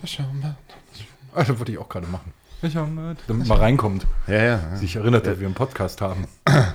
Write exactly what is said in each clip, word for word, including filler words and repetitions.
Das Schaumbad. Ah, das wollte ich auch gerade machen. Das Schaumbad. Damit man reinkommt. Ja, ja. ja. Sich erinnert, dass wir einen Podcast haben.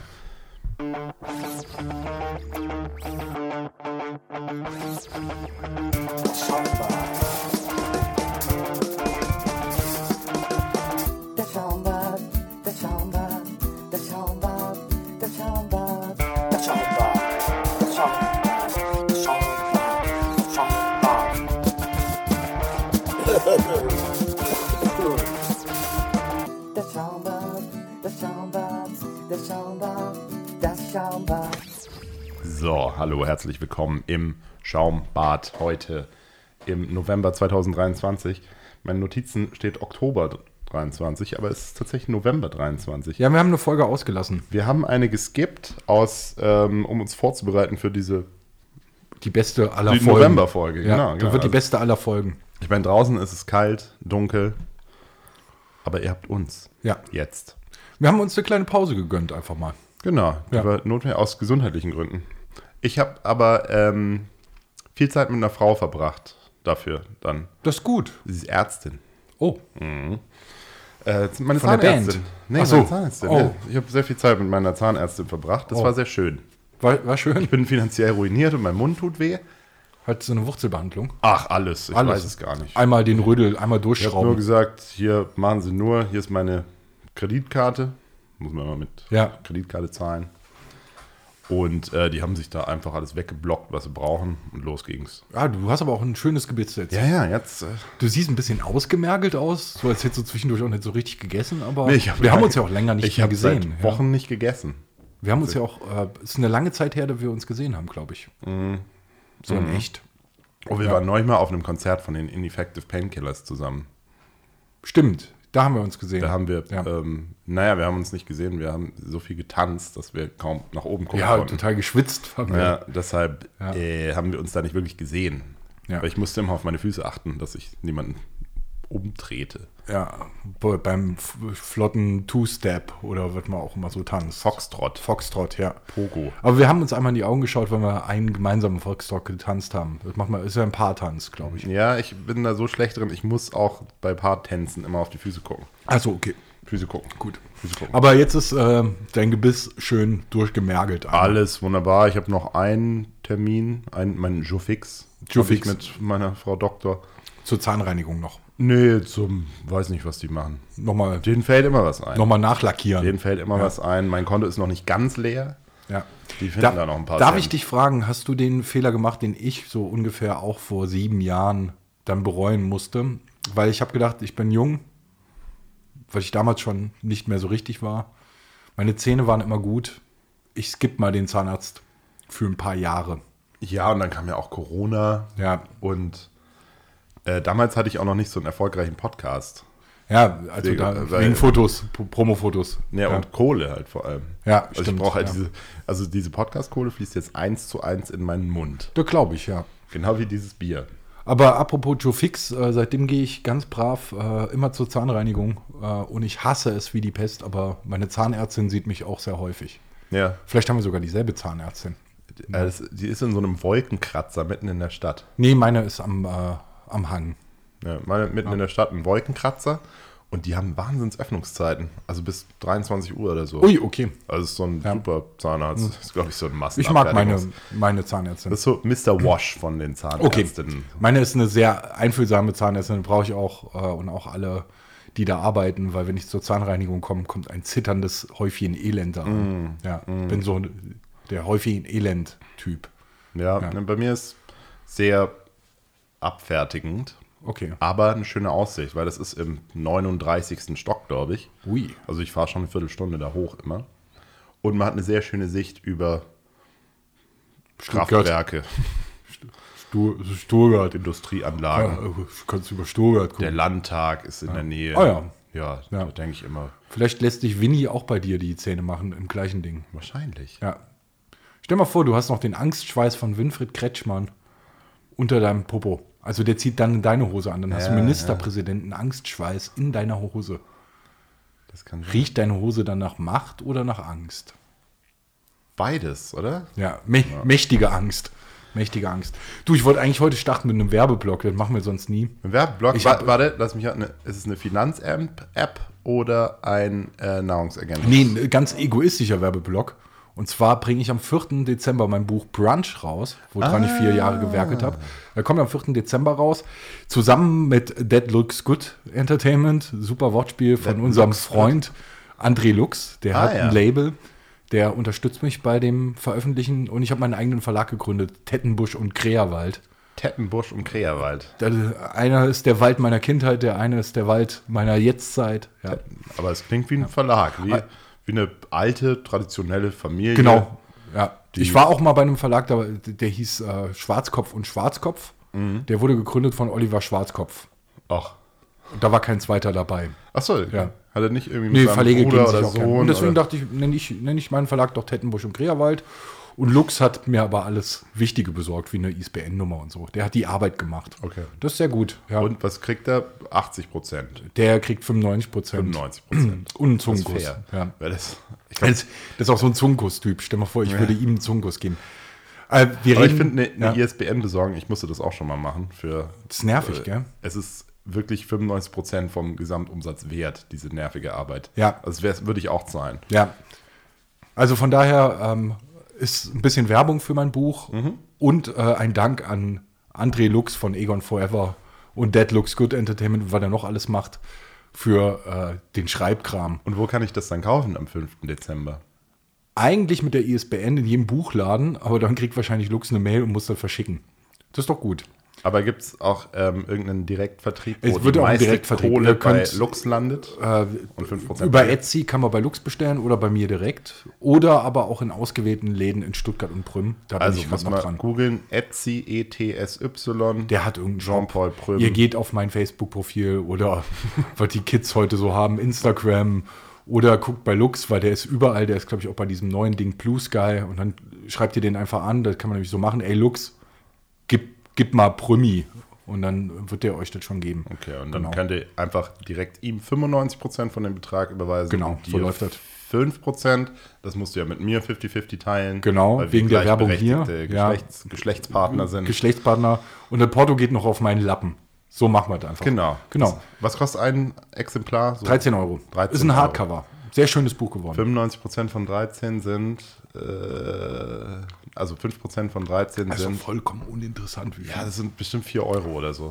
So, hallo, herzlich willkommen im Schaumbad heute im November zweitausenddreiundzwanzig. Meine Notizen steht Oktober dreiundzwanzig, aber es ist tatsächlich November dreiundzwanzig. Ja, wir haben eine Folge ausgelassen. Wir haben eine geskippt, aus, ähm, um uns vorzubereiten für diese Die beste aller die Folgen. Novemberfolge. Ja, Genau, das genau. wird die Also, beste aller Folgen. ich meine, draußen ist es kalt, dunkel, aber ihr habt uns Ja. jetzt. Wir haben uns eine kleine Pause gegönnt, einfach mal. Genau, die Ja. war notwendig aus gesundheitlichen Gründen. Ich habe aber ähm, viel Zeit mit einer Frau verbracht dafür dann. Das ist gut. Sie ist Ärztin. Oh, Äh, meine Von der Zahnärztin. Band? Nee, Ach so. meine Zahnärztin. Oh. Ja. Ich habe sehr viel Zeit mit meiner Zahnärztin verbracht. Das Oh. war sehr schön. war, war schön. Ich bin finanziell ruiniert und mein Mund tut weh. Hat so eine Wurzelbehandlung. Ach, alles. Ich Alles. weiß es gar nicht. Einmal den Rödel, einmal Ich habe nur durchschrauben. gesagt, hier machen Sie nur, hier ist meine Kreditkarte. Muss man immer mit Ja. Kreditkarte zahlen. Und äh, die haben sich da einfach alles weggeblockt, was sie brauchen. Und los ging's. Ah, du hast aber auch ein schönes Gebitz jetzt. Ja, ja, jetzt. Äh, Du siehst ein bisschen ausgemergelt aus, so als hättest du zwischendurch auch nicht so richtig gegessen, aber nee, ich hab wir haben lange- uns ja auch länger nicht ich mehr habe gesehen. seit ja. Wochen nicht gegessen. Wir haben uns ja auch, äh, es ist eine lange Zeit her, dass wir uns gesehen haben, glaube ich. So in echt. Und wir Ja. waren neulich mal auf einem Konzert von den Ineffective Painkillers zusammen. Stimmt, da haben wir uns gesehen. Da haben wir, Ja. ähm, naja, wir haben uns nicht gesehen, wir haben so viel getanzt, dass wir kaum nach oben gucken ja, konnten. total geschwitzt. Haben wir. Ja, deshalb Ja. Äh, haben wir uns da nicht wirklich gesehen. Ja. Weil ich musste immer auf meine Füße achten, dass ich niemanden umtrete. Ja, bo- beim f- flotten Two-Step oder was man auch immer so tanzt. Foxtrot, Foxtrot, ja. Pogo. Aber wir haben uns einmal in die Augen geschaut, weil wir einen gemeinsamen Foxtrot getanzt haben. Das macht man, ist ja ein Paartanz, glaube ich. Ja, ich bin da so schlecht drin, ich muss auch bei Paartänzen immer auf die Füße gucken. Also okay, Füße gucken. gut. Füße gucken. Aber jetzt ist äh, dein Gebiss schön durchgemergelt. Alles wunderbar. Ich habe noch einen Termin, einen, meinen Joufix. Joufix. Hab ich mit meiner Frau Doktor. Zur Zahnreinigung noch. Nee, zum, weiß nicht, was die machen. Nochmal, Denen fällt immer was ein. nochmal nachlackieren. Denen fällt immer Ja. was ein. Mein Konto ist noch nicht ganz leer. Ja. Die finden Da, da noch ein paar darf Cent. ich dich fragen, hast du den Fehler gemacht, den ich so ungefähr auch vor sieben Jahren dann bereuen musste? Weil ich habe gedacht, ich bin jung, weil ich damals schon nicht mehr so richtig war. Meine Zähne waren immer gut. Ich skippe mal den Zahnarzt für ein paar Jahre. Ja, und dann kam ja auch Corona. Ja, Und äh, damals hatte ich auch noch nicht so einen erfolgreichen Podcast. ja also Wegen- da, weil- wegen Fotos, Pro- Promo-Fotos. Ja, und Kohle halt vor allem. Ja, also stimmt, ich brauche halt ja. diese, also diese Podcast-Kohle fließt jetzt eins zu eins in meinen Mund. Da glaube ich, ja. Genau wie dieses Bier. Aber apropos Joe Fix, äh, seitdem gehe ich ganz brav äh, immer zur Zahnreinigung äh, und ich hasse es wie die Pest, aber meine Zahnärztin sieht mich auch sehr häufig. Ja. Vielleicht haben wir sogar dieselbe Zahnärztin. Äh, das, die ist in so einem Wolkenkratzer mitten in der Stadt. Nee, meine ist am, äh, am Hang. Ja, meine, mitten in der Stadt ein Wolkenkratzer. Und die haben Wahnsinnsöffnungszeiten. Also bis dreiundzwanzig Uhr oder so. Ui, okay. Also es ist so ein Ja. super Zahnarzt. Das ist, glaube ich, so ein Massen. Ich mag meine, meine Zahnärztin. Das ist so Mister Wash von den Okay. Zahnärztinnen. Meine ist eine sehr einfühlsame Zahnärztin, brauche ich auch äh, und auch alle, die da arbeiten, weil wenn ich zur Zahnreinigung komme, kommt ein zitterndes Häufchen Elend da an. Ja, bin so der Häufchen Elend-Typ. Ja, Ja. bei mir ist sehr abfertigend, Okay. aber eine schöne Aussicht, weil das ist im neununddreißigsten Stock, glaube ich. Ui. Also ich fahre schon eine Viertelstunde da hoch immer. Und man hat eine sehr schöne Sicht über Stuttgart. Kraftwerke, Stu Stuttgart. Industrieanlagen. Ja, du kannst über Stuttgart gucken. Der Landtag ist in der Nähe. Ah ja. Ja, Ja. da denke ich immer, Vielleicht lässt dich Winnie auch bei dir die Zähne machen, im gleichen Ding. wahrscheinlich. Ja. Stell mal vor, du hast noch den Angstschweiß von Winfried Kretschmann unter deinem Popo. Also der zieht dann deine Hose an. Dann hast Ja, du Ministerpräsidenten Angstschweiß in deiner Hose. Das kann Riecht deine Hose dann nach Macht oder nach Angst? beides, oder? Ja, mä mächtige Angst. mächtige Angst. Du, ich wollte eigentlich heute starten mit einem Werbeblock, das machen wir sonst nie. Ein Werbeblock? Ich Wa- hab- Warte, lass mich eine, ist es eine Finanz-App oder ein äh, Nahrungsergänzungs? Nee, ein ganz egoistischer Werbeblock. Und zwar bringe ich am vierten Dezember mein Buch Brunch raus, woran ich vier Jahre gewerkelt habe. Da kommt am vierten Dezember raus, zusammen mit That Looks Good Entertainment, super Wortspiel von That unserem Looks Freund André Lux. Der Ah, hat ja. ein Label, der unterstützt mich bei dem Veröffentlichen. Und ich habe meinen eigenen Verlag gegründet, Tettenbusch und Kreawald. Tettenbusch und Kreawald. Der, einer ist der Wald meiner Kindheit, der eine ist der Wald meiner Jetztzeit. Ja. Aber es klingt wie ein Verlag, wie, wie eine alte, traditionelle Familie. Genau, ja. Die- Ich war auch mal bei einem Verlag, der, der hieß äh, Schwarzkopf und Schwarzkopf. Mhm. Der wurde gegründet von Oliver Schwarzkopf. Ach. Und da war kein zweiter dabei. Achso, Ja. hat er nicht irgendwie mit Nee, seinem Verlege Bruder gehen sich oder auch gern. Sohn? Und deswegen oder? dachte ich, nenne ich, nenn ich meinen Verlag doch Tettenbusch und Kreawald. Und Lux hat mir aber alles Wichtige besorgt, wie eine I S B N-Nummer und so. Der hat die Arbeit gemacht. Okay. Das ist sehr gut. Ja. Und was kriegt er? achtzig Prozent. Der kriegt fünfundneunzig Prozent. fünfundneunzig Prozent. Und einen Das ist Zungenkuss. fair. Ja. Weil das, ich glaub, Das, das ist auch so ein Zungenkuss-Typ. Stell mal vor, ich würde ihm einen Zungenkuss geben. Äh, wir aber ich reden, finde, eine, ja, eine I S B N besorgen, ich musste das auch schon mal machen. Für, das ist nervig, gell? es ist wirklich fünfundneunzig Prozent vom Gesamtumsatz wert, diese nervige Arbeit. Ja. Also das würde ich auch zahlen. Ja. Also von daher ähm, ist ein bisschen Werbung für mein Buch und äh, ein Dank an André Lux von Egon Forever und That Looks Good Entertainment, was er noch alles macht, für äh, den Schreibkram. Und wo kann ich das dann kaufen am fünften Dezember? Eigentlich mit der I S B N in jedem Buchladen, aber dann kriegt wahrscheinlich Lux eine Mail und muss dann verschicken. Das ist doch gut. Aber gibt es auch ähm, irgendeinen Direktvertrieb, Es wo wird die auch einen meiste Direktvertrieb. Kohle Ihr könnt- bei Lux landet? Äh, Und fünf Prozent über bei- Etsy kann man bei Lux bestellen oder bei mir direkt. Oder aber auch in ausgewählten Läden in Stuttgart und Prüm. Da bin Also ich muss gerade noch man dran. googeln, Etsy, E T S Y, Der hat irgendeinen Shop. Jean-Paul Prüm. Ihr geht auf mein Facebook-Profil oder was die Kids heute so haben, Instagram oder guckt bei Lux, weil der ist überall, der ist glaube ich auch bei diesem neuen Ding Blue Sky und dann schreibt ihr den einfach an, das kann man nämlich so machen, ey Lux, gib, gib mal Prümi und dann wird der euch das schon geben. Okay, und dann Genau. könnt ihr einfach direkt ihm fünfundneunzig Prozent von dem Betrag überweisen. Genau, und so dir läuft das. fünf Prozent, das musst du ja mit mir fünfzig fünfzig teilen. Genau, weil wir wegen der Werbung hier, gleichberechtigte ja. Geschlechts, Geschlechtspartner sind. Geschlechtspartner und das Porto geht noch auf meinen Lappen. So machen wir das einfach. Genau. Genau. Was kostet ein Exemplar? So dreizehn Euro. dreizehn ist ein Euro. Hardcover. Sehr schönes Buch geworden. fünfundneunzig Prozent von dreizehn sind, äh, also fünf Prozent von dreizehn Also sind, vollkommen uninteressant. Wie viel. ja, das sind bestimmt vier Euro oder so.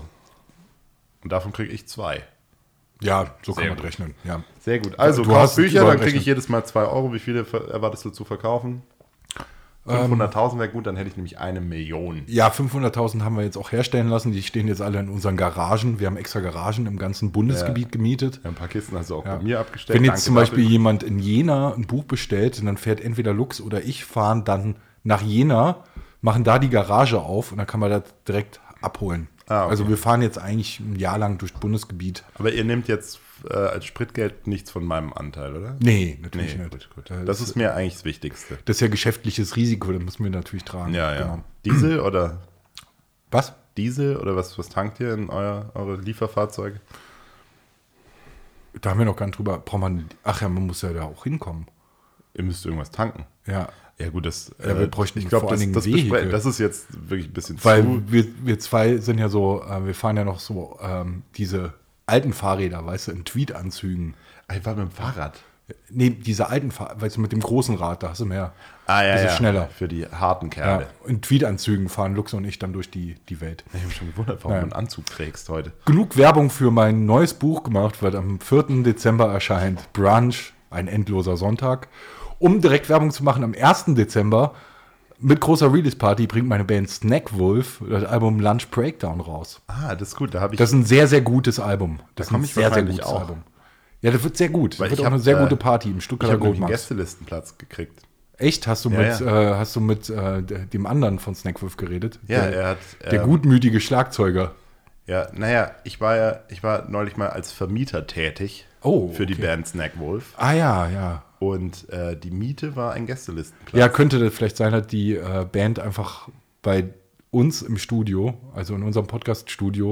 Und davon kriege ich zwei. Ja, so kann Sehr man gut. rechnen. Ja. Sehr gut. Also, Du kauf hast Bücher, überall dann kriege ich rechnen. jedes Mal zwei Euro. Wie viele ver- erwartest du zu verkaufen? fünfhunderttausend wäre gut, dann hätte ich nämlich eine Million. Ja, fünfhunderttausend haben wir jetzt auch herstellen lassen. Die stehen jetzt alle in unseren Garagen. Wir haben extra Garagen im ganzen Bundesgebiet gemietet. Ja, ein paar Kisten hast du auch Ja. bei mir abgestellt. Wenn jetzt Danke zum Beispiel dafür. jemand in Jena ein Buch bestellt, dann fährt entweder Lux oder ich fahren dann nach Jena, machen da die Garage auf und dann kann man das direkt abholen. Ah, okay. Also wir fahren jetzt eigentlich ein Jahr lang durch das Bundesgebiet. Aber ihr nehmt jetzt äh, als Spritgeld nichts von meinem Anteil, oder? Nee, natürlich nicht. gut, gut. Das, Das ist mir eigentlich das Wichtigste. das ist ja geschäftliches Risiko, das müssen wir natürlich tragen. Ja, ja. Genau. Diesel oder Was? Diesel oder was, was tankt ihr in euer, eure Lieferfahrzeuge? Da haben wir noch gar nicht drüber. Braucht man, ach ja, man muss ja da auch hinkommen. Ihr müsst irgendwas tanken. Ja, Ja gut, das, Ja, wir bräuchten ich glaube, vor das, allen das, Dingen bespre- Vehikel. das ist jetzt wirklich ein bisschen weil zu. wir, wir zwei sind ja so, äh, wir fahren ja noch so ähm, diese alten Fahrräder, weißt du, in Tweetanzügen. Ich war mit dem Fahrrad. Nee, diese alten Fahrräder, weißt du, mit dem großen Rad, da hast du mehr. Ah ja, bisschen ja. schneller. Für die harten Ja, Kerle. in Tweetanzügen fahren Lux und ich dann durch die, die Welt. Ich habe schon gewundert, warum Ja. du einen Anzug trägst heute. Genug Werbung für mein neues Buch gemacht, was am vierten Dezember erscheint. Brunch, ein endloser Sonntag. Um direkt Werbung zu machen, am ersten Dezember mit großer Release-Party bringt meine Band Snackwolf das Album Lunch Breakdown raus. Ah, das ist gut. Da habe ich. Das ist ein sehr, sehr gutes Album. Das ist komm ein ich sehr, sehr wahrscheinlich gutes auch. Album. Ja, das wird sehr gut. Weil Das wird ich auch eine hab, sehr äh, gute Party im ich Stuttgarter habe einen Goldmax. Gästelistenplatz gekriegt. Echt? Hast du Ja, mit, ja. Äh, hast du mit äh, dem anderen von Snackwolf geredet? Ja, der, er hat. der ähm, gutmütige Schlagzeuger. Ja, naja, ich war ja, ich war neulich mal als Vermieter tätig Oh, für die okay. Band Snackwolf. Ah ja, ja. Und äh, die Miete war ein Gästelistenplatz. Ja, könnte das vielleicht sein, dass die äh, Band einfach bei uns im Studio, also in unserem Podcast-Studio,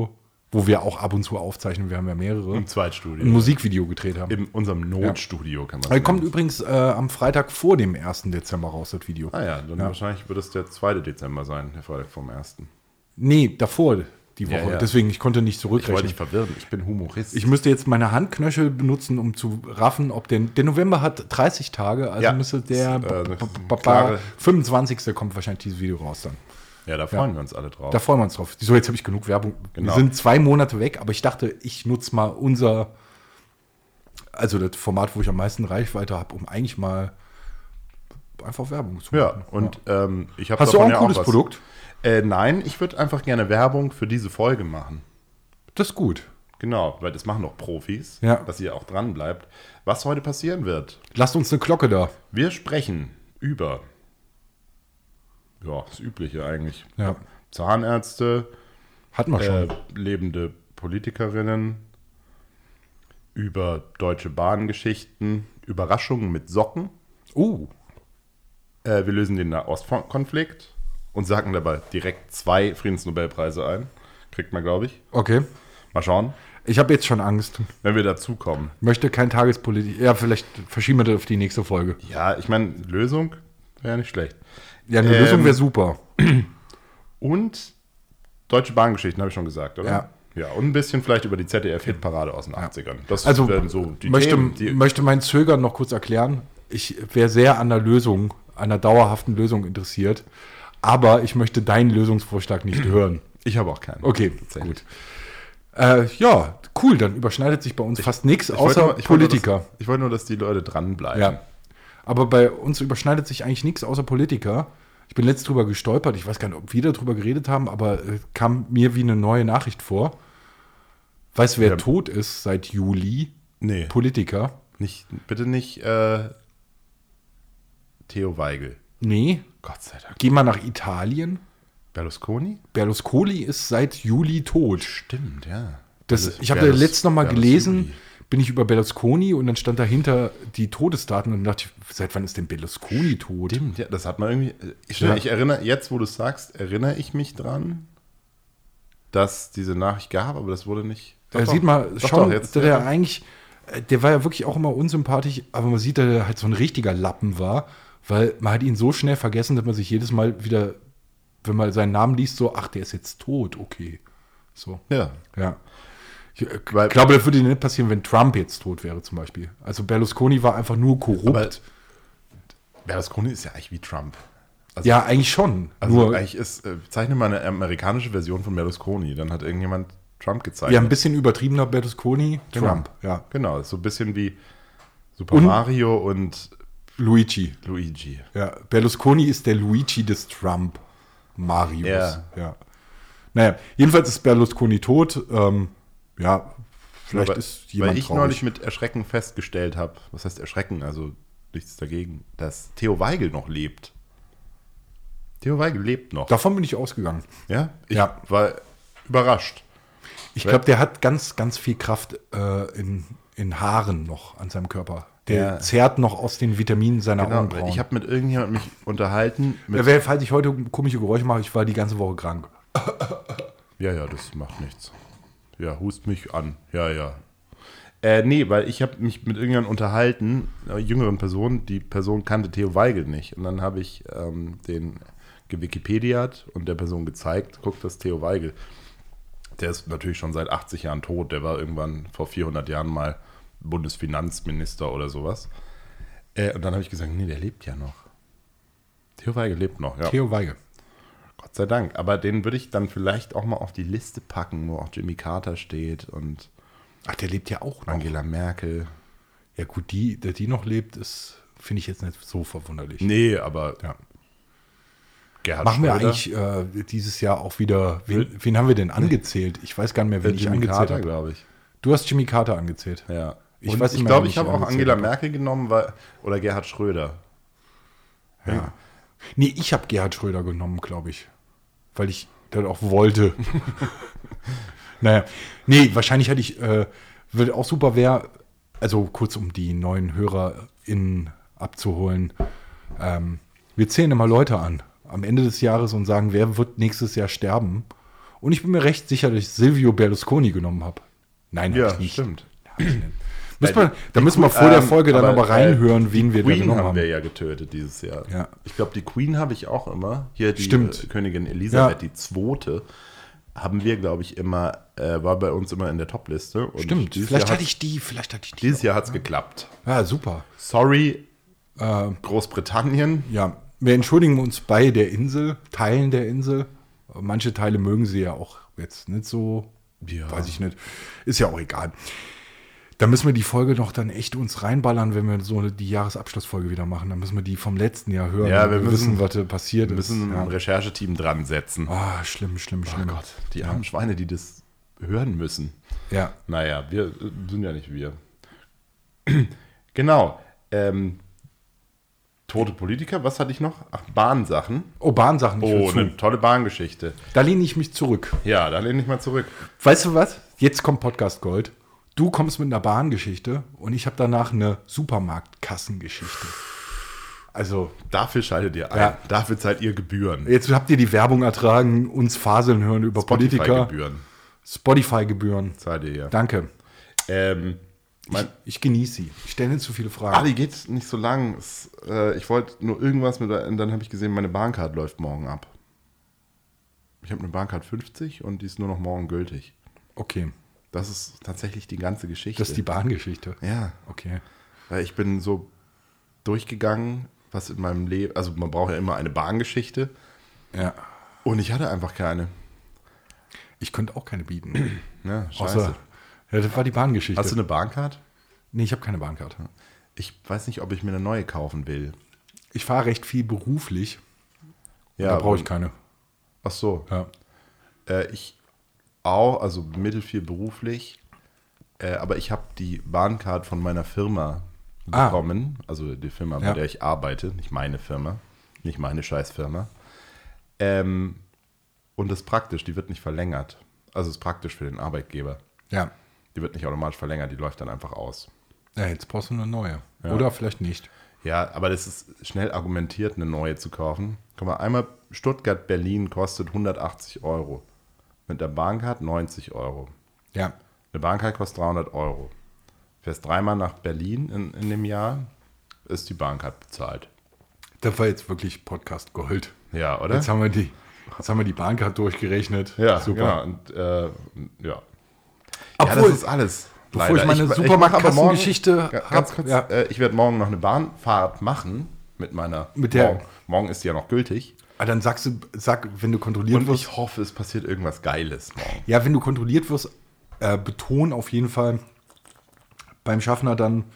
wo wir auch ab und zu aufzeichnen, wir haben ja mehrere, Im Zweitstudio. ein Musikvideo gedreht haben. In unserem Notstudio kann man Er kommt übrigens äh, am Freitag vor dem ersten Dezember raus, das Video. Ah ja, dann Ja. wahrscheinlich wird es der zweite Dezember sein, der Freitag vom ersten. Nee, davor die Woche. Ja, ja. Deswegen, ich konnte nicht Ich wollte zurückrechnen. dich verwirren, ich bin Humorist. Ich müsste jetzt meine Handknöchel benutzen, um zu raffen, ob der, der November hat dreißig Tage, also Ja, müsste der das ist, äh, b- eine b- b- klare- fünfundzwanzigste kommt wahrscheinlich dieses Video raus dann. ja, da freuen wir uns alle drauf. Da freuen wir uns drauf. So, jetzt habe ich genug Werbung. Genau. Wir sind zwei Monate weg, aber ich dachte, ich nutze mal unser, also das Format, wo ich am meisten Reichweite habe, um eigentlich mal einfach Werbung zu machen. Ja, und Ähm, ich habe Hast du auch davon ein ja cooles was. Produkt? Äh, nein, ich würde einfach gerne Werbung für diese Folge machen. Das ist gut. Genau, weil das machen doch Profis, Ja. dass ihr auch dran bleibt. Was heute passieren wird. Lasst uns eine Glocke da. Wir sprechen über, ja, das Übliche eigentlich. Ja. Zahnärzte, Hatten wir schon. äh, lebende Politikerinnen, über Deutsche Bahn-Geschichten, Überraschungen mit Socken. Oh, Äh, wir lösen den Nahostkonflikt und sagen dabei direkt zwei Friedensnobelpreise ein. Kriegt man, glaube ich. okay. Mal schauen, Ich habe jetzt schon Angst. wenn wir dazukommen. Möchte kein Tagespolitik. Ja, vielleicht verschieben wir das auf die nächste Folge. Ja, ich meine, Lösung wäre ja nicht schlecht. Ja, eine Ähm, Lösung wäre super. Und Deutsche Bahngeschichten, habe ich schon gesagt, oder? Ja. Ja, und ein bisschen vielleicht über die Z D F-Hitparade aus den achtzigern. Das Also werden so die möchte, Themen, die, möchte mein Zögern noch kurz erklären. Ich wäre sehr an der Lösung, einer dauerhaften Lösung interessiert. Aber ich möchte deinen Lösungsvorschlag nicht hören. ich habe auch keinen. Okay, Tatsächlich. gut. Äh, ja, cool. Dann überschneidet sich bei uns fast nichts, Ich außer wollte nur, ich wollte nur, Politiker. dass, ich wollte nur, dass die Leute dranbleiben. Ja. Aber bei uns überschneidet sich eigentlich nichts außer Politiker. Ich bin letztens drüber gestolpert. Ich weiß gar nicht, ob wir darüber geredet haben, aber äh, kam mir wie eine neue Nachricht vor. Weißt du, wer Ja. tot ist seit Juli? Nee, Politiker. nicht, bitte nicht äh, Theo Weigel. Nee. Gott sei Dank. Geh mal nach Italien. Berlusconi? Berlusconi ist seit Juli tot. Stimmt, ja. Das, Also ich habe da Berlus- letztens noch mal Berlusconi. gelesen, bin ich über Berlusconi und dann stand dahinter die Todesdaten und dann dachte ich, seit wann ist denn Berlusconi tot? Stimmt, ja, das hat man irgendwie. Ich, Ja. ich erinnere, jetzt wo du es sagst, erinnere ich mich dran, dass diese Nachricht gab, aber das wurde nicht. Doch, Da doch. sieht man Doch, schon, doch, jetzt, dass er eigentlich, äh, der war ja wirklich auch immer unsympathisch, aber man sieht, dass er halt so ein richtiger Lappen war, weil man hat ihn so schnell vergessen, dass man sich jedes Mal wieder, wenn man seinen Namen liest, so, ach, der ist jetzt tot, okay. So, Ja. ja. Ich äh, Weil- glaube, das würde nicht passieren, wenn Trump jetzt tot wäre, zum Beispiel. Also Berlusconi war einfach nur korrupt. Aber Berlusconi ist ja eigentlich wie Trump. Also, ja, eigentlich schon. also nur, eigentlich ist, äh, zeichne mal eine amerikanische Version von Berlusconi, dann hat irgendjemand Trump gezeigt. ja, ein bisschen übertriebener Berlusconi, Genau. Trump, ja. Genau, so ein bisschen wie Super Und- Mario und Luigi. Luigi. Ja, Berlusconi ist der Luigi des Trump. Marius. Ja. Ja. Naja, jedenfalls ist Berlusconi tot. Ähm, ja, vielleicht Aber- ist jemand Weil ich traurig. neulich mit Erschrecken festgestellt habe, was heißt Erschrecken, also nichts dagegen, dass Theo Weigel noch lebt. Theo Weigel lebt noch. Davon bin ich ausgegangen. Ja? Ich Ja. war überrascht. Ich glaube, der hat ganz, ganz viel Kraft äh, in, in Haaren noch an seinem Körper. Der Ja. zehrt noch aus den Vitaminen seiner Genau, Augenbrauen. ich habe mit irgendjemandem mich unterhalten. Mit, ja, wer- falls ich heute komische Geräusche mache, ich war die ganze Woche krank. ja, ja, das macht nichts. Ja, hust mich an. Ja, ja. Äh, nee, weil ich habe mich mit irgendjemandem unterhalten, einer jüngeren Person, die Person kannte Theo Weigel nicht. Und dann habe ich ähm, den gewikipediat und der Person gezeigt, guck, das ist Theo Weigel. Der ist natürlich schon seit achtzig Jahren tot. Der war irgendwann vor vierhundert Jahren mal Bundesfinanzminister oder sowas. Äh, und dann habe ich gesagt, nee, der lebt ja noch. Theo Weigel lebt noch, ja. Theo Weigel. Gott sei Dank. Aber den würde ich dann vielleicht auch mal auf die Liste packen, wo auch Jimmy Carter steht und Ach, der lebt ja auch noch. Angela Merkel. Ja gut, die, der die noch lebt, ist, finde ich jetzt nicht so verwunderlich. Nee, aber Ja. Gerhard Machen wir Schröder, eigentlich äh, dieses Jahr auch wieder, wen, wen haben wir denn angezählt? Ich weiß gar nicht mehr, äh, wen ich Jimmy angezählt Carter, habe. glaube ich. Du hast Jimmy Carter angezählt. Ja. Ich Und weiß nicht ich mehr, glaube, wen ich ich habe auch angezählt Angela habe. Merkel genommen, weil, oder Gerhard Schröder. Ja. Nee, ich habe Gerhard Schröder genommen, glaube ich. Weil ich das auch wollte. Naja. Nee, wahrscheinlich hätte ich, äh, würde auch super wäre, also kurz um die neuen HörerInnen abzuholen. Ähm, wir zählen immer Leute an am Ende des Jahres und sagen, wer wird nächstes Jahr sterben? Und ich bin mir recht sicher, dass ich Silvio Berlusconi genommen habe. Nein, hab Ja, ich nicht. stimmt. Hab ich nicht. Müssen Weil wir, die- da die müssen wir Queen- vor der ähm, Folge dann aber, aber reinhören, äh, wen wir da Queen genommen haben haben. wir ja getötet dieses Jahr. Ja. Ich glaube, die Queen habe ich auch immer. Hier die Stimmt. äh, Königin Elisabeth, Ja. die Zweite, haben wir, glaube ich, immer, äh, war bei uns immer in der Topliste. Und Stimmt, dieses vielleicht Jahr hatte hat's- ich die, vielleicht hatte ich die. Dieses auch. Jahr hat es geklappt. Ja, super. Sorry, Äh, Großbritannien. ja, wir entschuldigen uns bei der Insel, Teilen der Insel. Manche Teile mögen sie ja auch jetzt nicht so, Ja. weiß ich nicht. Ist ja auch egal. Da müssen wir die Folge noch dann echt uns reinballern, wenn wir so die Jahresabschlussfolge wieder machen. Dann müssen wir die vom letzten Jahr hören. Ja, damit wir müssen- wissen, was da passiert Wir müssen ist. ein Ja. Rechercheteam dran setzen. Ah, schlimm, schlimm, Oh schlimm. Gott, die armen Schweine, die das hören müssen. Ja, Naja, wir äh, sind ja nicht wir. Genau. Ähm, tote Politiker, was hatte ich noch? Ach, Bahnsachen. oh, Bahnsachen, ich Oh, will zu. eine tolle Bahngeschichte. Da lehne ich mich zurück. Ja, da lehne ich mal zurück. Weißt du was? Jetzt kommt Podcast Gold. Du kommst mit einer Bahngeschichte und ich habe danach eine Supermarktkassengeschichte. Also, Dafür schaltet ihr ein. Ja. Dafür zahlt ihr Gebühren. jetzt habt ihr die Werbung ertragen, uns faseln hören über Politiker. Spotify-Gebühren Spotify-Gebühren. zahlt ihr ja. Danke. Ähm, mein, Ich genieße sie. Ich stelle nicht zu viele Fragen. ah, die geht nicht so lang. Es, äh, ich wollte nur irgendwas mit, und dann habe ich gesehen, meine Bahncard läuft morgen ab. Ich habe eine Bahncard fünfzig und die ist nur noch morgen gültig. Okay, Das ist tatsächlich die ganze Geschichte. das ist die Bahngeschichte. Ja, Okay. weil ich bin so durchgegangen, was in meinem Leben, also man braucht ja immer eine Bahngeschichte Ja. und ich hatte einfach keine. Ich könnte auch keine bieten. Ja, scheiße. Außer, ja, das war die Bahngeschichte. Hast du eine Bahncard? Nee, ich habe keine Bahnkarte. Ich weiß nicht, ob ich mir eine neue kaufen will. Ich fahre recht viel beruflich. Ja, da brauche ich und- keine. Ach so. Ja. Äh, ich auch, also mittelfiel beruflich, äh, aber ich habe die Bahncard von meiner Firma Ah. bekommen, also die Firma, bei Ja. der ich arbeite, nicht meine Firma, nicht meine Scheißfirma. Ähm, und das ist praktisch, die wird nicht verlängert. Also ist praktisch für den Arbeitgeber. Ja. Die wird nicht automatisch verlängert, die läuft dann einfach aus. Ja, jetzt brauchst du eine neue. Oder vielleicht nicht. Ja, aber das ist schnell argumentiert, eine neue zu kaufen. Guck mal, einmal Stuttgart-Berlin kostet hundertachtzig Euro. Mit der Bahncard neunzig Euro. Ja. Eine Bahncard kostet dreihundert Euro. Fährst dreimal nach Berlin in, in dem Jahr, ist die Bahncard bezahlt. Das war jetzt wirklich Podcast Gold. Ja, oder? Jetzt haben wir die, jetzt haben wir die Bahncard durchgerechnet. ja, super. Genau. Und, äh, ja. Obwohl, ja, das ist alles. bevor ich meine mache aber Supermarktkassengeschichte morgen- ga- Ganz hab, kurz, ja. äh, ich werde morgen noch eine Bahnfahrt machen mit meiner. Mit der- Morgen, morgen ist die ja noch gültig. Ah, dann sagst du, sag, wenn du kontrolliert Und wirst. ich hoffe, es passiert irgendwas Geiles morgen. Ja, wenn du kontrolliert wirst, äh, beton auf jeden Fall beim Schaffner dann,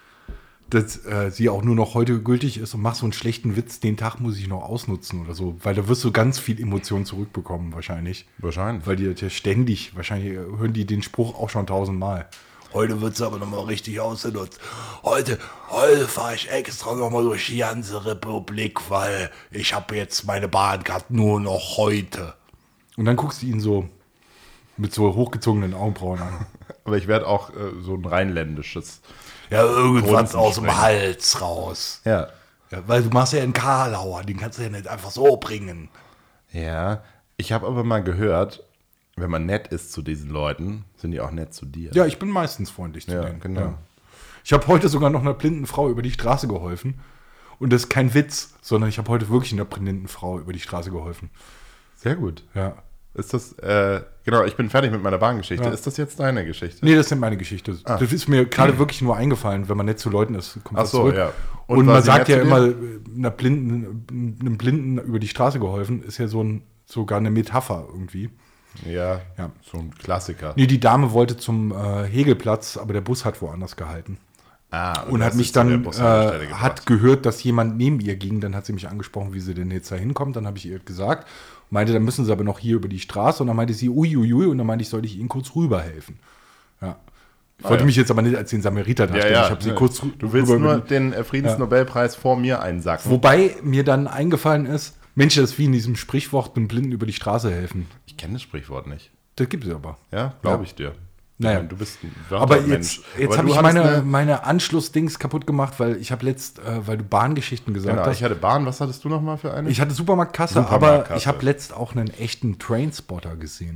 dass äh, sie auch nur noch heute gültig ist und mach so einen schlechten Witz, den Tag muss ich noch ausnutzen oder so. Weil da wirst du ganz viel Emotion zurückbekommen wahrscheinlich. Wahrscheinlich. Weil die ja ständig, wahrscheinlich hören die den Spruch auch schon tausendmal. Heute wird es aber nochmal richtig ausgenutzt. Heute, heute fahre ich extra nochmal durch die ganze Republik, weil ich habe jetzt meine Bahncard nur noch heute. Und dann guckst du ihn so mit so hochgezogenen Augenbrauen an. Aber ich werde auch äh, so ein rheinländisches. Ja, irgendwas Grunzen aus dem sprechen. Hals raus. Ja. Ja, weil du machst ja einen Karlauer, den kannst du ja nicht einfach so bringen. Ja. Ich habe aber mal gehört, wenn man nett ist zu diesen Leuten, sind die auch nett zu dir. Ja, ich bin meistens freundlich zu Ja, denen. genau. Ja. Ich habe heute sogar noch einer blinden Frau über die Straße geholfen. Und das ist kein Witz, sondern ich habe heute wirklich einer blinden Frau über die Straße geholfen. Sehr gut. Ja. Ist das, äh, genau, ich bin fertig mit meiner Bahngeschichte. Ja. Ist das jetzt deine Geschichte? Nee, das ist meine Geschichte. Das ist mir gerade wirklich nur eingefallen, wenn man nett zu Leuten ist, kommt Ach das so, zurück. ja. Und, Und war man sie sagt nett ja zu immer, dir? einer Blinden, einem Blinden über die Straße geholfen, ist ja so ein, sogar eine Metapher irgendwie. Ja, Ja. so ein Klassiker. Nee, die Dame wollte zum äh, Hegelplatz, aber der Bus hat woanders gehalten. Ah, Und das hat mich ist zu der dann, Bushaltestelle äh, gebracht. hat gehört, dass jemand neben ihr ging. Dann hat sie mich angesprochen, wie sie denn jetzt da hinkommt. Dann habe ich ihr gesagt. Meinte, dann müssen sie aber noch hier über die Straße. Und dann meinte sie, uiuiui. Und dann meinte ich, sollte ich ihnen kurz rüberhelfen. Ja. Ich Ah, wollte ja. mich jetzt aber nicht als den Samariter Ja, darstellen. ja. Ich habe sie ne. kurz rü- Du willst rüber nur über die- den äh, Friedensnobelpreis vor mir einsacken. Wobei mir dann eingefallen ist, Mensch, das ist wie in diesem Sprichwort, den Blinden über die Straße helfen. Ich kenne das Sprichwort nicht. Das gibt es aber. Ja, glaube Ja. ich dir. Naja. Ich meine, du bist ein Aber Wörtermensch. jetzt, jetzt Aber habe du ich hattest meine, eine- meine Anschlussdings kaputt gemacht, weil ich habe letzt, äh, weil du Bahngeschichten gesagt Genau, hast. ich hatte Bahn. Was hattest du noch mal für eine? Ich hatte Supermarktkasse, Supermarktkasse. aber ich habe letzt auch einen echten Trainspotter gesehen.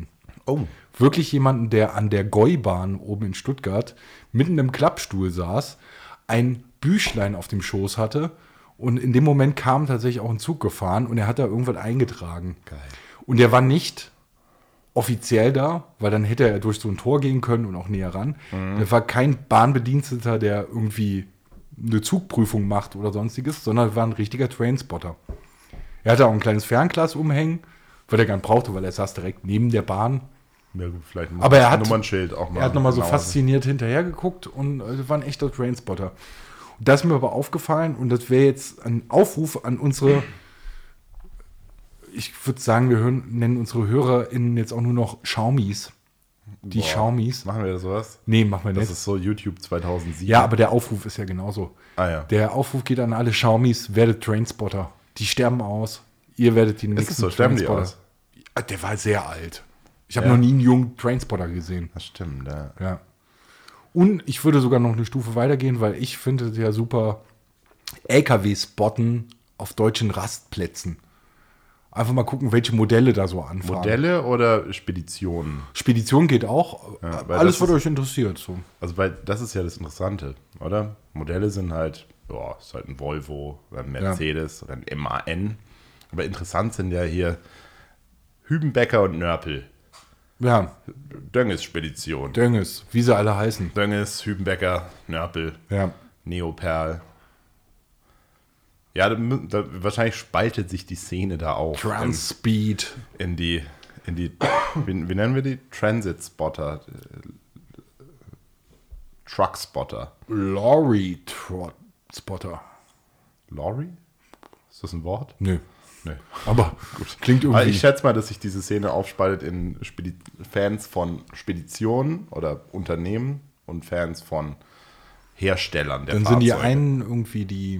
Oh. Wirklich jemanden, der an der Gäubahn oben in Stuttgart mitten im Klappstuhl saß, ein Büchlein auf dem Schoß hatte und in dem Moment kam tatsächlich auch ein Zug gefahren und er hat da irgendwas eingetragen. Geil. Und der war nicht offiziell da, weil dann hätte er durch so ein Tor gehen können und auch näher ran. Mhm. Der war kein Bahnbediensteter, der irgendwie eine Zugprüfung macht oder sonstiges, sondern war ein richtiger Trainspotter. Er hatte auch ein kleines Fernglas umhängen, was er gar nicht brauchte, weil er saß direkt neben der Bahn. Ja, vielleicht ein Aber er hat, Nummernschild auch mal. Er hat nochmal so genauso. fasziniert hinterher geguckt und äh, war ein echter Trainspotter. Und das ist mir aber aufgefallen und das wäre jetzt ein Aufruf an unsere, ich würde sagen, wir hören, nennen unsere HörerInnen jetzt auch nur noch Xiaomis. Die Boah, Xiaomis. Machen wir sowas? Nee, machen wir Das nicht. ist so YouTube zweitausendsieben. Ja, aber der Aufruf ist ja genauso. Ah ja. Der Aufruf geht an alle Xiaomis, werdet Trainspotter. Die sterben aus. Ihr werdet die nächsten Ist es so? Sterben die aus? Ja, der war sehr alt. Ich habe Ja. noch nie einen jungen Trainspotter gesehen. Das stimmt, ja. Ja. Und ich würde sogar noch eine Stufe weitergehen, weil ich finde es ja super, L K W spotten auf deutschen Rastplätzen. Einfach mal gucken, welche Modelle da so anfahren. Modelle oder Speditionen? Spedition geht auch. Ja, weil Alles, das was ist- euch interessiert. So. Also, weil das ist ja das Interessante, oder? Modelle sind halt, ja, ist halt ein Volvo oder ein Mercedes oder ein M A N. Aber interessant sind ja hier Hübenbecker und Nörpel. Ja, Dönges Spedition. Dönges, wie sie alle heißen. Dönges, Hübenbecker, Nörpel, Ja. Neoperl. Ja, da, mü- da, wahrscheinlich spaltet sich die Szene da auch. Transspeed. In, in die, in die, wie, wie nennen wir die? Transit-Spotter. Truck-Spotter. Lorry Trot Spotter. Lorry? Ist das ein Wort? Nö. Nee. Aber klingt Aber irgendwie. ich schätze mal, dass sich diese Szene aufspaltet in Spedi Fans von Speditionen oder Unternehmen und Fans von Herstellern der Dann sind die Fahrzeuge. einen irgendwie die.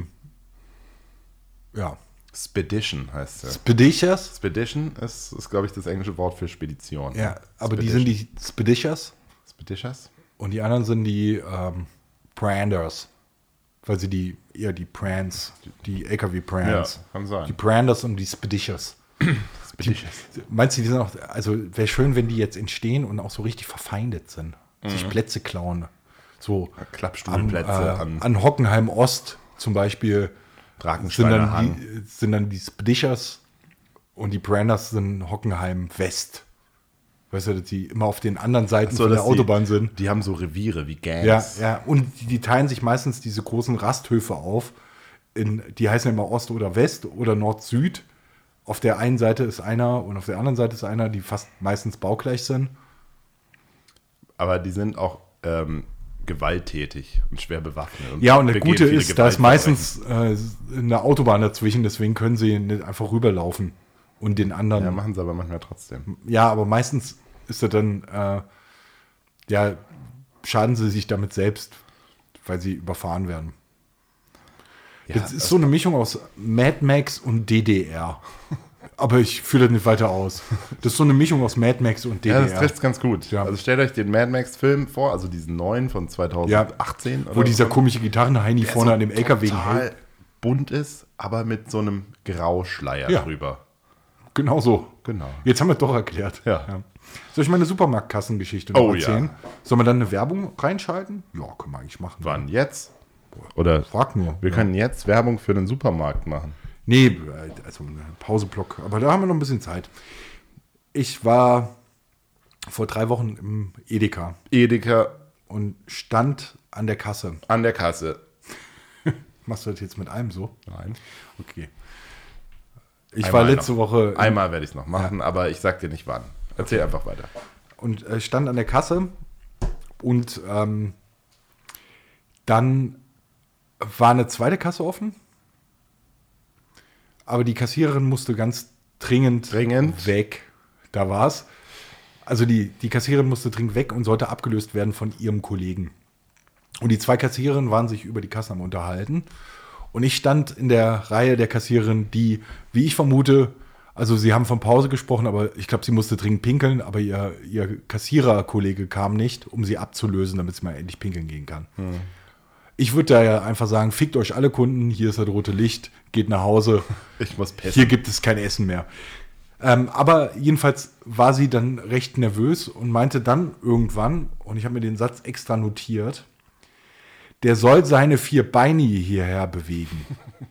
Ja. Spedition heißt der. Speditious? Spedition ist, ist glaube ich, das englische Wort für Spedition. Ja, aber die sind die Speditious Speditious? und die anderen sind die ähm, Branders. Weil sie die eher die Prans, die L K W-Prans. Ja, kann sein. Die Branders und die Speditious. Speditious. Meinst du, die sind auch, also wäre schön, wenn die jetzt entstehen und auch so richtig verfeindet sind. Sich Plätze klauen. So Klappstuhlplätze am, äh, an an Hockenheim Ost zum Beispiel sind Drakensteiner dann, Hang. die, sind dann die Speditious und die Branders sind Hockenheim West. Weißt du, dass die immer auf den anderen Seiten So, von der dass die- Autobahn sind. Die haben so Reviere wie Gangs. Ja, ja. Und die, die teilen sich meistens diese großen Rasthöfe auf. In, die heißen immer Ost oder West oder Nord-Süd. Auf der einen Seite ist einer und auf der anderen Seite ist einer, die fast meistens baugleich sind. Aber die sind auch ähm, gewalttätig und schwer bewaffnet. Und Ja, und das begehen Gute viele ist, da ist Gewaltverbrechen. meistens äh, eine Autobahn dazwischen, deswegen können sie nicht einfach rüberlaufen und den anderen. Ja, Ja, machen sie aber manchmal trotzdem. aber meistens ist er dann, äh, ja, schaden sie sich damit selbst, weil sie überfahren werden. Ja, das ist so eine Mischung aus Mad Max und D D R. Aber ich führe das nicht weiter aus. Das ist so eine Mischung aus Mad Max und D D Ja, R. das trifft ganz gut. Ja. Also stellt euch den Mad Max-Film vor, also diesen neuen von zweitausendachtzehn. Wo dieser so, komische Gitarrenheini der vorne so an dem L K W total hält. bunt ist, aber mit so einem Grauschleier Ja. drüber. Genau so. Genau. Jetzt haben wir es doch erklärt. Ja. Soll ich meine Supermarktkassengeschichte noch Oh, erzählen? ja. Sollen wir dann eine Werbung reinschalten? Ja, können wir eigentlich machen. Wann? Jetzt? Oder Frag nur. wir können jetzt Werbung für einen Supermarkt machen. Nee, also ein Pauseblock. Aber da haben wir noch ein bisschen Zeit. Ich war vor drei Wochen im Edeka Edeka und stand an der Kasse. an der Kasse. Machst du das jetzt mit einem so? Nein. Okay. Ich Einmal war letzte noch. Woche im- Einmal werde ich es noch machen, aber ich sag dir nicht wann. Erzähl einfach weiter. und äh, stand an der Kasse und ähm, dann war eine zweite Kasse offen, aber die Kassiererin musste ganz dringend, Dringend? weg. Da war's. Also die, die Kassiererin musste dringend weg und sollte abgelöst werden von ihrem Kollegen. Und die zwei Kassiererinnen waren sich über die Kasse am Unterhalten. Und ich stand in der Reihe der Kassiererin, die, wie ich vermute, also sie haben von Pause gesprochen, aber ich glaube, sie musste dringend pinkeln, aber ihr, ihr Kassiererkollege kam nicht, um sie abzulösen, damit sie mal endlich pinkeln gehen kann. Hm. Ich würde da ja einfach sagen, fickt euch alle Kunden, hier ist das rote Licht, geht nach Hause, Ich muss pissen. hier gibt es kein Essen mehr. Ähm, aber jedenfalls war sie dann recht nervös und meinte dann irgendwann, und ich habe mir den Satz extra notiert, der soll seine vier Beine hierher bewegen.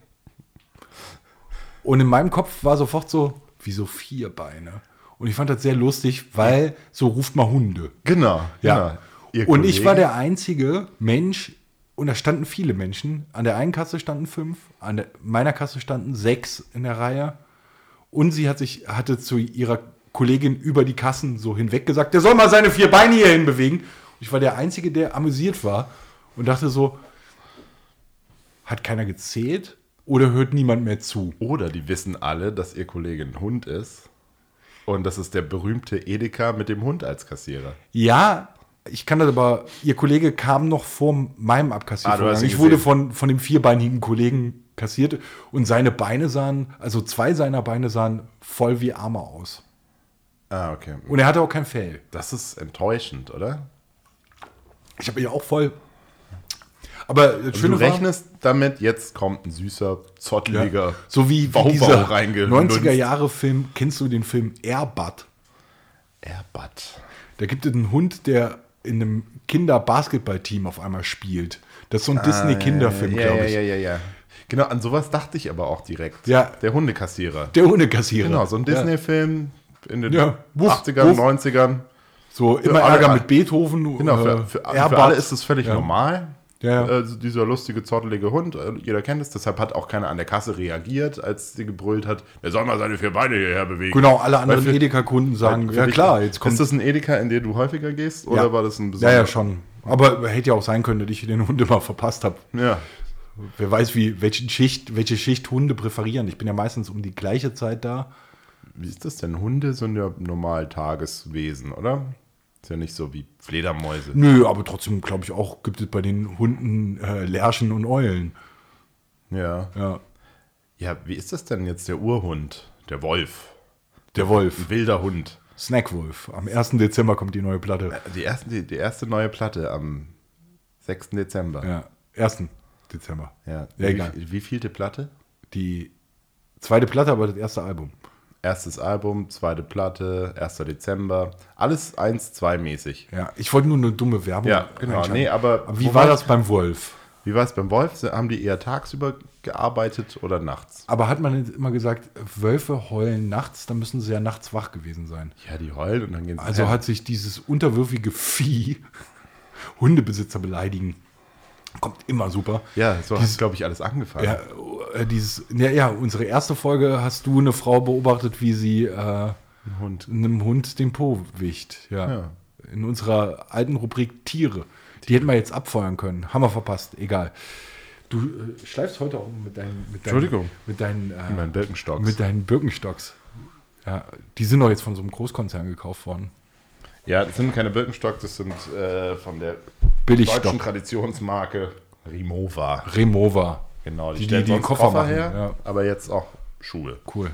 Und in meinem Kopf war sofort so, wieso vier Beine? Und ich fand das sehr lustig, weil so ruft man Hunde. Genau, Ja. Ihr Und ich Kollege- war der einzige Mensch, und da standen viele Menschen. An der einen Kasse standen fünf, an der, meiner Kasse standen sechs in der Reihe. Und sie hat sich, hatte zu ihrer Kollegin über die Kassen so hinweg gesagt, der soll mal seine vier Beine hierhin bewegen. Und ich war der Einzige, der amüsiert war und dachte so, hat keiner gezählt oder hört niemand mehr zu? Oder die wissen alle, dass ihr Kollege ein Hund ist. Und das ist der berühmte Edeka mit dem Hund als Kassierer. Ja, ich kann das aber, ihr Kollege kam noch vor meinem Ah, Abkassiervorgang. du hast ihn Ich wurde gesehen. von, von dem vierbeinigen Kollegen kassiert und seine Beine sahen, also zwei seiner Beine sahen voll wie Arme aus. Ah, okay. Und er hatte auch kein Fell. Das ist enttäuschend, oder? Ich habe mich auch voll. Aber das Du Schöne war, rechnest damit, jetzt kommt ein süßer, zotteliger ja, so wie, wie Baubau dieser reingelunzt. neunziger-Jahre-Film, kennst du den Film Airbud? Airbud. Da gibt es einen Hund, der in einem Kinder-Basketball-Team auf einmal spielt. Das ist so ein Disney-Kinderfilm, Ah, ja, glaube ja, ich. Ja, ja, ja. Genau, an sowas dachte ich aber auch direkt. Ja. Der Hundekassierer. Der Hundekassierer. Genau, so ein Ja. Disney-Film in den Ja. Wuff, achtzigern, wuff. neunzigern. So immer alle- Ärger mit Beethoven. Genau, für, äh, für, für Airbud. alle ist es völlig Ja. normal. Ja, ja. Äh, so dieser lustige, zottelige Hund, äh, jeder kennt es, deshalb hat auch keiner an der Kasse reagiert, als sie gebrüllt hat, der soll mal seine vier Beine hierher bewegen. Genau, alle anderen Weil für- Edeka-Kunden sagen, Für ja dich- klar, jetzt kommt... Ist das ein Edeka, in den du häufiger gehst, oder Ja. war das ein Ja, besonderer? ja, schon. Aber hätte ja auch sein können, dass ich den Hund immer verpasst habe. Ja. Wer weiß, wie, welche Schicht, welche Schicht Hunde präferieren. Ich bin ja meistens um die gleiche Zeit da. Wie ist das denn? Hunde sind ja normal Tageswesen, oder? Ist ja nicht so wie Fledermäuse. Nö, aber trotzdem, glaube ich, auch gibt es bei den Hunden äh, Lärchen und Eulen. Ja. Ja. Ja, wie ist das denn jetzt der Urhund? Der Wolf. Der Wolf. Ein wilder Hund. Snackwolf. Am ersten Dezember kommt die neue Platte. Die erste, die, die erste neue Platte am sechsten Dezember. Ja, ersten Dezember. Ja. Ja, egal. Wie, wie vielte Platte? Die zweite Platte, aber das erste Album. Erstes Album, zweite Platte, erster Dezember. Alles eins zwei mäßig. Ja, ich wollte nur eine dumme Werbung. Ja, genau. reinschalten. Nee, aber wie wo war war- das beim Wolf? Wie war es beim Wolf? Haben die eher tagsüber gearbeitet oder nachts? Aber hat man jetzt immer gesagt, Wölfe heulen nachts, dann müssen sie ja nachts wach gewesen sein. Ja, die heulen und dann gehen sie Also her. hat sich dieses unterwürfige Vieh Hundebesitzer beleidigen. Kommt immer super. Ja, so hat Dieses- es, glaube ich, alles angefangen. Ja, äh, dieses, ja, ja, unsere erste Folge hast du eine Frau beobachtet, wie sie äh, Ein Hund. einem Hund den Po wicht. Ja. Ja. In unserer alten Rubrik Tiere. Die hätten wir jetzt abfeuern können. Haben wir verpasst. Egal. Du äh, schleifst heute auch mit deinen, mit deinen, Entschuldigung. mit deinen, äh, Mein Birkenstocks. mit deinen Birkenstocks. Ja, die sind doch jetzt von so einem Großkonzern gekauft worden. Ja, das sind keine Birkenstocks, das sind äh, von der Billigstock. deutschen Traditionsmarke Rimowa. Remova. Genau, die, Die- stellen die- die sonst Koffer Koffer, machen, her, ja. aber jetzt auch Schuhe. Cool.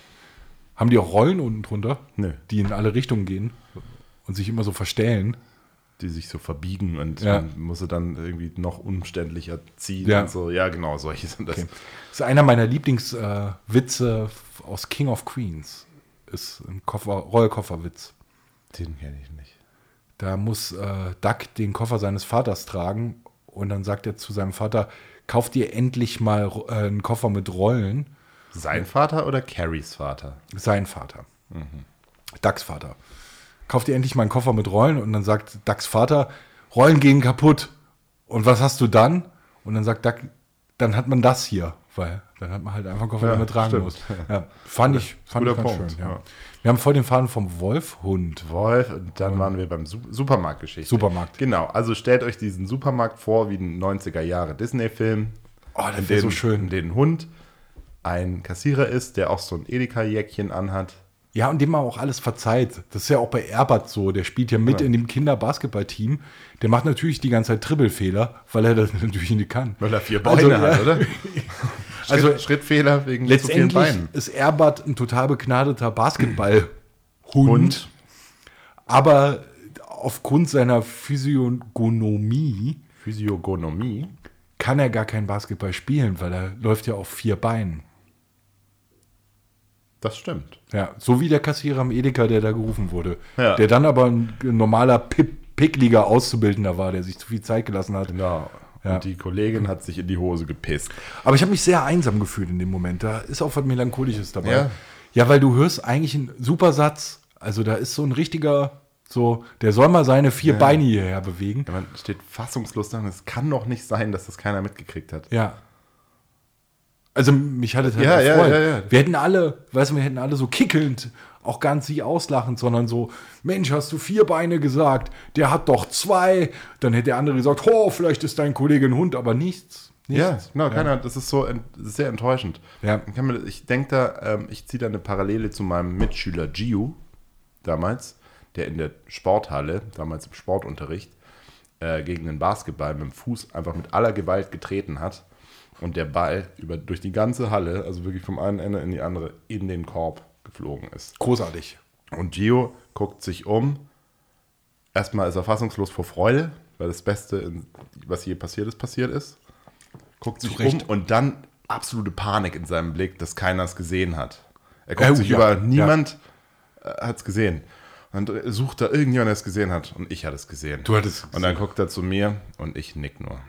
Haben die auch Rollen unten drunter? Nö. Die in alle Richtungen gehen und sich immer so verstellen? Die sich so verbiegen und Ja. man muss sie dann irgendwie noch umständlicher ziehen Ja. und so. Ja, genau, solche sind das. Okay. Das ist einer meiner Lieblingswitze äh, aus King of Queens. Ist ein Koffer, Rollkofferwitz. Den kenne ich nicht. Da muss äh, Duck den Koffer seines Vaters tragen und dann sagt er zu seinem Vater, kauf dir endlich mal äh, einen Koffer mit Rollen. Sein Vater oder Carries Vater? Sein Vater. Ducks Vater. Kauf dir endlich mal einen Koffer mit Rollen und dann sagt Ducks Vater, Rollen gehen kaputt. Und was hast du dann? Und dann sagt Duck, dann hat man das hier, weil dann hat man halt einfach einen Koffer, Ja, den man tragen stimmt. muss. Ja, fand ich, fand ich guter ganz Punkt, schön. Ja. ja. Wir haben voll den Faden vom Wolfhund. Wolf, und dann waren wir beim Su Supermarktgeschichte. Supermarkt. Genau, also stellt euch diesen Supermarkt vor wie ein neunziger Jahre Disney-Film. Oh, das in wäre dem- so schön. in dem ein Hund ein Kassierer ist, der auch so ein Edeka-Jäckchen anhat. Ja, und dem man auch alles verzeiht. Das ist ja auch bei Airbud so. Der spielt ja mit Ja. in dem Kinder-Basketball-Team. Der macht natürlich die ganze Zeit Dribbelfehler, weil er das natürlich nicht kann. Weil er vier Also, Beine hat, ja. oder? Schritt, Also, Schrittfehler wegen zu vielen Letztendlich Beinen. ist Airbud ein total begnadeter Basketballhund, Hund. aber aufgrund seiner Physiognomie Physiognomie. kann er gar kein Basketball spielen, weil er läuft ja auf vier Beinen. Das stimmt. Ja, so wie der Kassierer am Edeka, der da gerufen wurde. Ja. Der dann aber ein normaler, pick- pickliger Auszubildender war, der sich zu viel Zeit gelassen hat. Genau. Ja. Und die Kollegin hat sich in die Hose gepisst. Aber ich habe mich sehr einsam gefühlt in dem Moment. Da ist auch was Melancholisches dabei. Ja. Ja, weil du hörst eigentlich einen super Satz. Also da ist so ein richtiger, so, der soll mal seine vier Ja. Beine hierher bewegen. Ja, man steht fassungslos da und es kann doch nicht sein, dass das keiner mitgekriegt hat. Ja. Also mich hat es halt Ja, ja, erfreut. ja, ja. Wir hätten alle, weißt du, wir hätten alle so kickelnd, auch gar nicht auslachend, sondern so, Mensch, hast du vier Beine gesagt, der hat doch zwei. Dann hätte der andere gesagt, oh, vielleicht ist dein Kollege ein Hund, aber nichts. nichts. Ja, genau, keiner, das ist so ent, das ist sehr enttäuschend. Ja. Ich, kann mir- ich denke da, ähm, ich ziehe da eine Parallele zu meinem Mitschüler Gio damals, der in der Sporthalle, damals im Sportunterricht, äh, gegen den Basketball mit dem Fuß einfach mit aller Gewalt getreten hat und der Ball über, durch die ganze Halle, also wirklich vom einen Ende in die andere, in den Korb geflogen ist. Großartig. Und Gio guckt sich um. Erstmal ist er fassungslos vor Freude, weil das Beste, in- was je passiert ist, passiert ist. Guckt sich Zu Recht. um und dann absolute Panik in seinem Blick, dass keiner es gesehen hat. Er guckt Ja, sich ja, über, ja. niemand äh, hat es gesehen. Und äh, sucht da irgendjemand, der es gesehen hat. Und ich hatte es gesehen. Du hattest es Und dann guckt er zu mir und ich nick nur.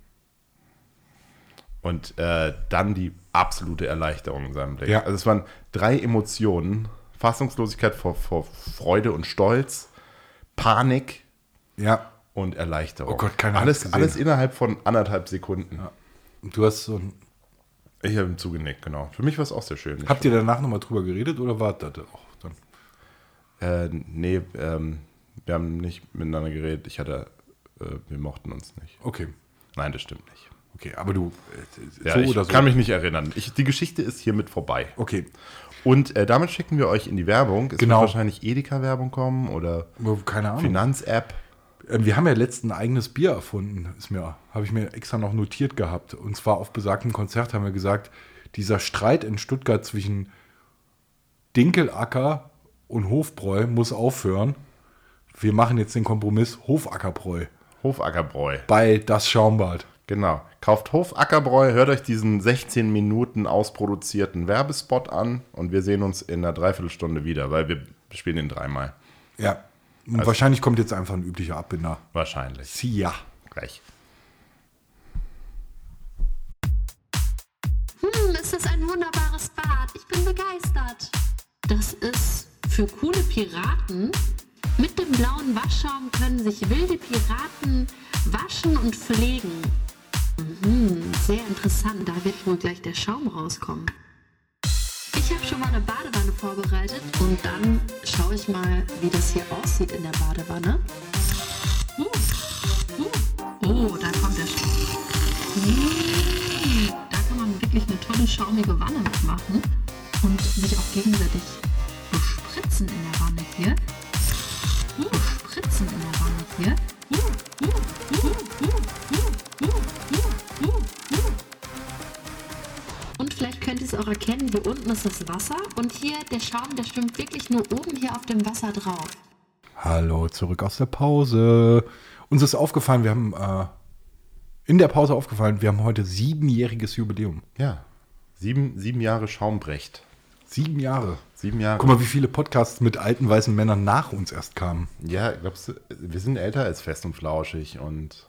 Und äh, dann die absolute Erleichterung in seinem Blick. Ja. Also es waren drei Emotionen. Fassungslosigkeit vor, vor Freude und Stolz, Panik Ja. und Erleichterung. Oh Gott, keiner hat's alles, gesehen. alles innerhalb von anderthalb Sekunden. Du hast so ein, Ich habe ihm zugenickt, genau. Für mich war es auch sehr schön. habt ihr danach nochmal drüber geredet oder war das auch dann? Äh, nee, ähm, wir haben nicht miteinander geredet. Ich hatte, äh, wir mochten uns nicht. Okay. Nein, das stimmt nicht. Okay, aber du, äh, Ja, so ich oder so. kann mich nicht erinnern. Ich, die Geschichte ist hiermit vorbei. Okay. Und äh, damit schicken wir euch in die Werbung. Es Genau. wird wahrscheinlich Edeka-Werbung kommen oder Keine Ahnung. Finanz-App. Ähm, Wir haben ja letztens ein eigenes Bier erfunden, ist mir, habe ich mir extra noch notiert gehabt. Und zwar auf besagtem Konzert haben wir gesagt, dieser Streit in Stuttgart zwischen Dinkelacker und Hofbräu muss aufhören. Wir machen jetzt den Kompromiss Hofackerbräu Hofackerbräu. bei Das Schaumbad. Genau. Kauft Hofackerbräu, hört euch diesen sechzehn Minuten ausproduzierten Werbespot an und wir sehen uns in einer Dreiviertelstunde wieder, weil wir spielen ihn dreimal. Ja. Und wahrscheinlich kommt jetzt einfach ein üblicher Abbinder. Wahrscheinlich. Sie ja. Gleich. Hm, ist das ein wunderbares Bad. Ich bin begeistert. Das ist für coole Piraten. Mit dem blauen Waschschaum können sich wilde Piraten waschen und pflegen. Mhm, sehr interessant. Da wird wohl gleich der Schaum rauskommen. Ich habe schon mal eine Badewanne vorbereitet und dann schaue ich mal, wie das hier aussieht in der Badewanne. Uh, uh, oh, da kommt der Schaum. Mm, da kann man wirklich eine tolle schaumige Wanne mitmachen und sich auch gegenseitig bespritzen in der Wanne hier. Uh, spritzen in der Wanne hier. Uh, uh, uh, uh, uh, uh, uh, uh, uh. Und vielleicht könnt ihr es auch erkennen, hier unten ist das Wasser und hier der Schaum, der schwimmt wirklich nur oben hier auf dem Wasser drauf. Hallo, zurück aus der Pause. Uns ist aufgefallen, wir haben äh, in der Pause aufgefallen, wir haben heute siebenjähriges Jubiläum. Ja. Sieben, sieben Jahre Schaumbrecht. Sieben Jahre. Sieben Jahre. Guck mal, wie viele Podcasts mit alten weißen Männern nach uns erst kamen. Ja, glaubst du, wir sind älter als Fest und Flauschig und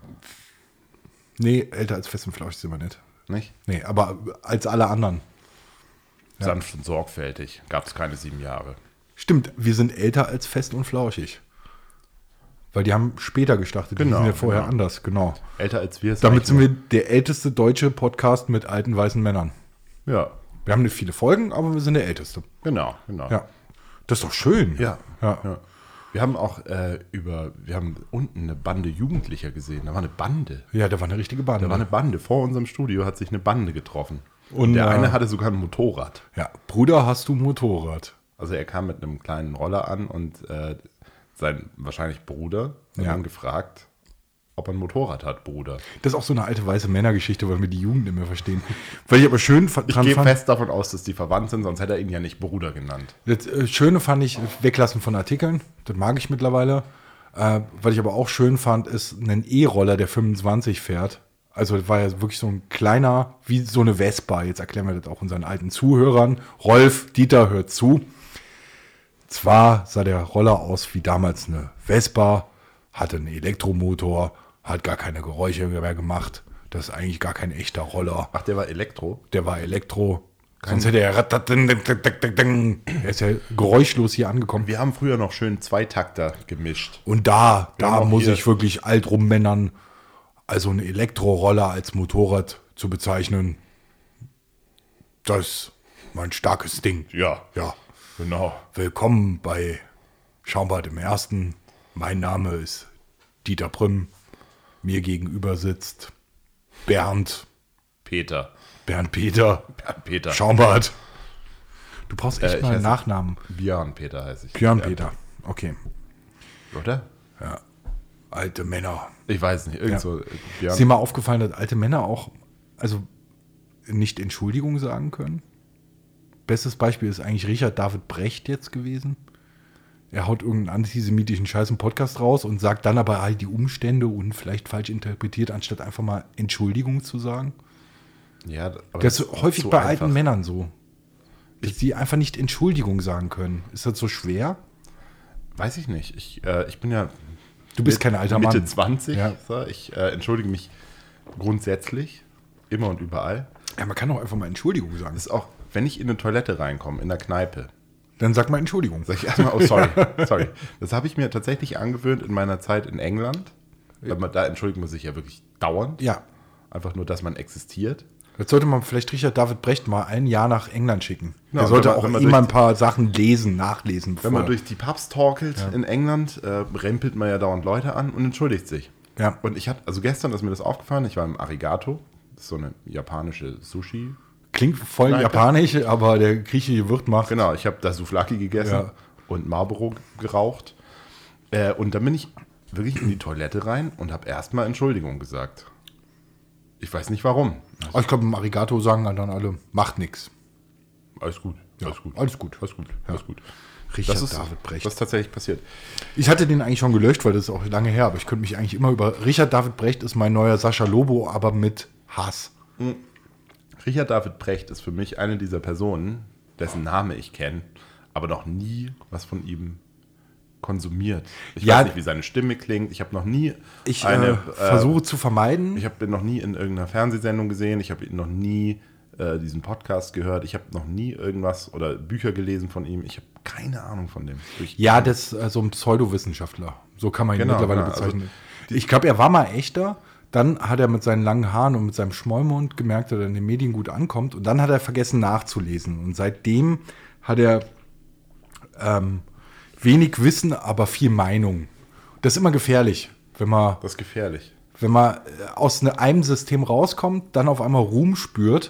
Nee, älter als Fest und Flauschig sind wir nicht. nicht? Nee, aber als alle anderen. Ja. Sanft und sorgfältig. Gab es keine sieben Jahre. Stimmt, wir sind älter als Fest und Flauschig. Weil die haben später gestartet. Genau, die sind ja vorher genau. anders, genau. Älter als wir. ist Damit eigentlich sind wir der älteste deutsche Podcast mit alten weißen Männern. nur- Ja, Wir haben nicht viele Folgen, aber wir sind der älteste. genau, genau. Ja. Das ist doch schön. Ja, Ja. ja. Wir haben auch äh, über, wir haben unten eine Bande Jugendlicher gesehen. Da war eine Bande. Ja, da war eine richtige Bande. Da war eine Bande. Vor unserem Studio hat sich eine Bande getroffen. Und, Und, der äh, eine hatte sogar ein Motorrad. Ja, Bruder, hast du ein Motorrad? Also er kam mit einem kleinen Roller an und äh, sein wahrscheinlich Bruder hat Ja. ihn gefragt, ob er ein Motorrad hat, Bruder. Das ist auch so eine alte weiße Männergeschichte, weil wir die Jugend nicht mehr verstehen. Weil ich aber schön fa- Ich dran gehe fand, fest davon aus, dass die verwandt sind, sonst hätte er ihn ja nicht Bruder genannt. das äh, Schöne fand ich, weglassen von Artikeln, das mag ich mittlerweile. Äh, was ich aber auch schön fand, ist ein E-Roller, der fünfundzwanzig fährt. Also das war ja wirklich so ein kleiner, wie so eine Vespa. Jetzt erklären wir das auch unseren alten Zuhörern. Rolf, Dieter, hört zu. Zwar sah der Roller aus wie damals eine Vespa, hatte einen Elektromotor, hat gar keine Geräusche mehr gemacht. Das ist eigentlich gar kein echter Roller. Ach, der war Elektro? Der war Elektro. Sonst hätte er... Er ist ja geräuschlos hier angekommen. Wir haben früher noch schön Zweitakter gemischt. Und da, Wir haben da auch muss hier- ich wirklich alt rummännern, also einen Elektroroller als Motorrad zu bezeichnen. Das ist mein starkes Ding. Ja, Ja. genau. Willkommen bei Schaumbad im Ersten. Mein Name ist Dieter Prüm. Mir gegenüber sitzt Bernd, Peter. Bernd Peter, Bernd Peter. Schaumbad. Du brauchst echt Äh, ich mal einen heiße- Nachnamen. Björn Peter heiße ich. Björn Ja. Peter. Okay. Oder? Alte Männer. Ich weiß nicht, irgend Ja. so. äh, Ist Björn. dir mal aufgefallen, dass alte Männer auch, also nicht Entschuldigung sagen können? Bestes Beispiel ist eigentlich Richard David Brecht jetzt gewesen. Er haut irgendeinen antisemitischen Scheiß im Podcast raus und sagt dann aber halt die Umstände und vielleicht falsch interpretiert, anstatt einfach mal Entschuldigung zu sagen. Ja, aber Das ist häufig so bei einfach. alten Männern so. Dass die einfach nicht Entschuldigung sagen können. Ist das so schwer? Weiß ich nicht. Ich, äh, ich bin ja Du bist mit- kein alter Mitte Mann. zwanzig. Ja. So, ich äh, entschuldige mich grundsätzlich. Immer und überall. Ja, man kann auch einfach mal Entschuldigung sagen. Das ist auch, wenn ich in eine Toilette reinkomme, in der Kneipe, Dann sag mal Entschuldigung. sag ich erstmal, oh sorry, sorry. Das habe ich mir tatsächlich angewöhnt in meiner Zeit in England. Weil man, da entschuldigt man sich ja wirklich dauernd. Ja. Einfach nur, dass man existiert. Jetzt sollte man vielleicht Richard David Brecht mal ein Jahr nach England schicken. Ja, er sollte wenn man- auch wenn man immer durch ein paar Sachen lesen, nachlesen. Wenn bevor man er- durch die Pubs torkelt in England, äh, rempelt man ja dauernd Leute an und entschuldigt sich. Ja. Und ich hatte, also gestern ist mir das aufgefallen, ich war im Arigato, das ist so eine japanische Sushi. Klingt voll Kneipe. japanisch, aber der griechische Wirt macht. Genau, ich habe da Souvlaki gegessen Ja. und Marlboro geraucht. Äh, und dann bin ich wirklich in die Toilette rein und habe erstmal Entschuldigung gesagt. Ich weiß nicht warum. Oh, ich glaube, im Arigato sagen dann alle, macht nix. Alles gut, Ja, alles gut. alles gut. Alles gut, alles gut. Richard Das ist, David Brecht. das ist tatsächlich passiert. Ich hatte den eigentlich schon gelöscht, weil das ist auch lange her, aber ich könnte mich eigentlich immer über... Richard David Brecht ist mein neuer Sascha Lobo, aber mit Hass. Richard David Brecht ist für mich eine dieser Personen, dessen Name ich kenne, aber noch nie was von ihm konsumiert. Ich Ja. weiß nicht, wie seine Stimme klingt. Ich habe noch nie Ich eine... äh, versuche zu vermeiden. Ich habe ihn noch nie in irgendeiner Fernsehsendung gesehen. Ich habe ihn noch nie äh, diesen Podcast gehört. Ich habe noch nie irgendwas oder Bücher gelesen von ihm. Ich habe keine Ahnung von dem. Ich, Ja, das ist äh, so ein Pseudowissenschaftler. So kann man ihn Genau, mittlerweile ja, also bezeichnen. die- ich glaube, er war mal echter. Dann hat er mit seinen langen Haaren und mit seinem Schmollmund gemerkt, dass er in den Medien gut ankommt. Und dann hat er vergessen nachzulesen. Und seitdem hat er ähm, wenig Wissen, aber viel Meinung. Das ist immer gefährlich, wenn man, Das ist gefährlich. wenn man äh, aus ne- einem System rauskommt, dann auf einmal Ruhm spürt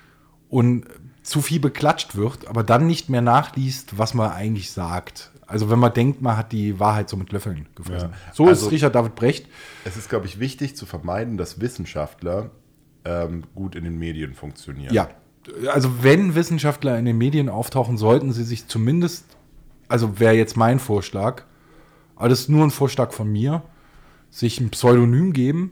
und zu viel beklatscht wird, aber dann nicht mehr nachliest, was man eigentlich sagt. Also wenn man denkt, man hat die Wahrheit so mit Löffeln gefressen. Ja. So Also- ist Richard David Brecht. Es ist, glaube ich, wichtig zu vermeiden, dass Wissenschaftler ähm, gut in den Medien funktionieren. Ja, also wenn Wissenschaftler in den Medien auftauchen, sollten sie sich zumindest, also wäre jetzt mein Vorschlag, aber das ist nur ein Vorschlag von mir, sich ein Pseudonym geben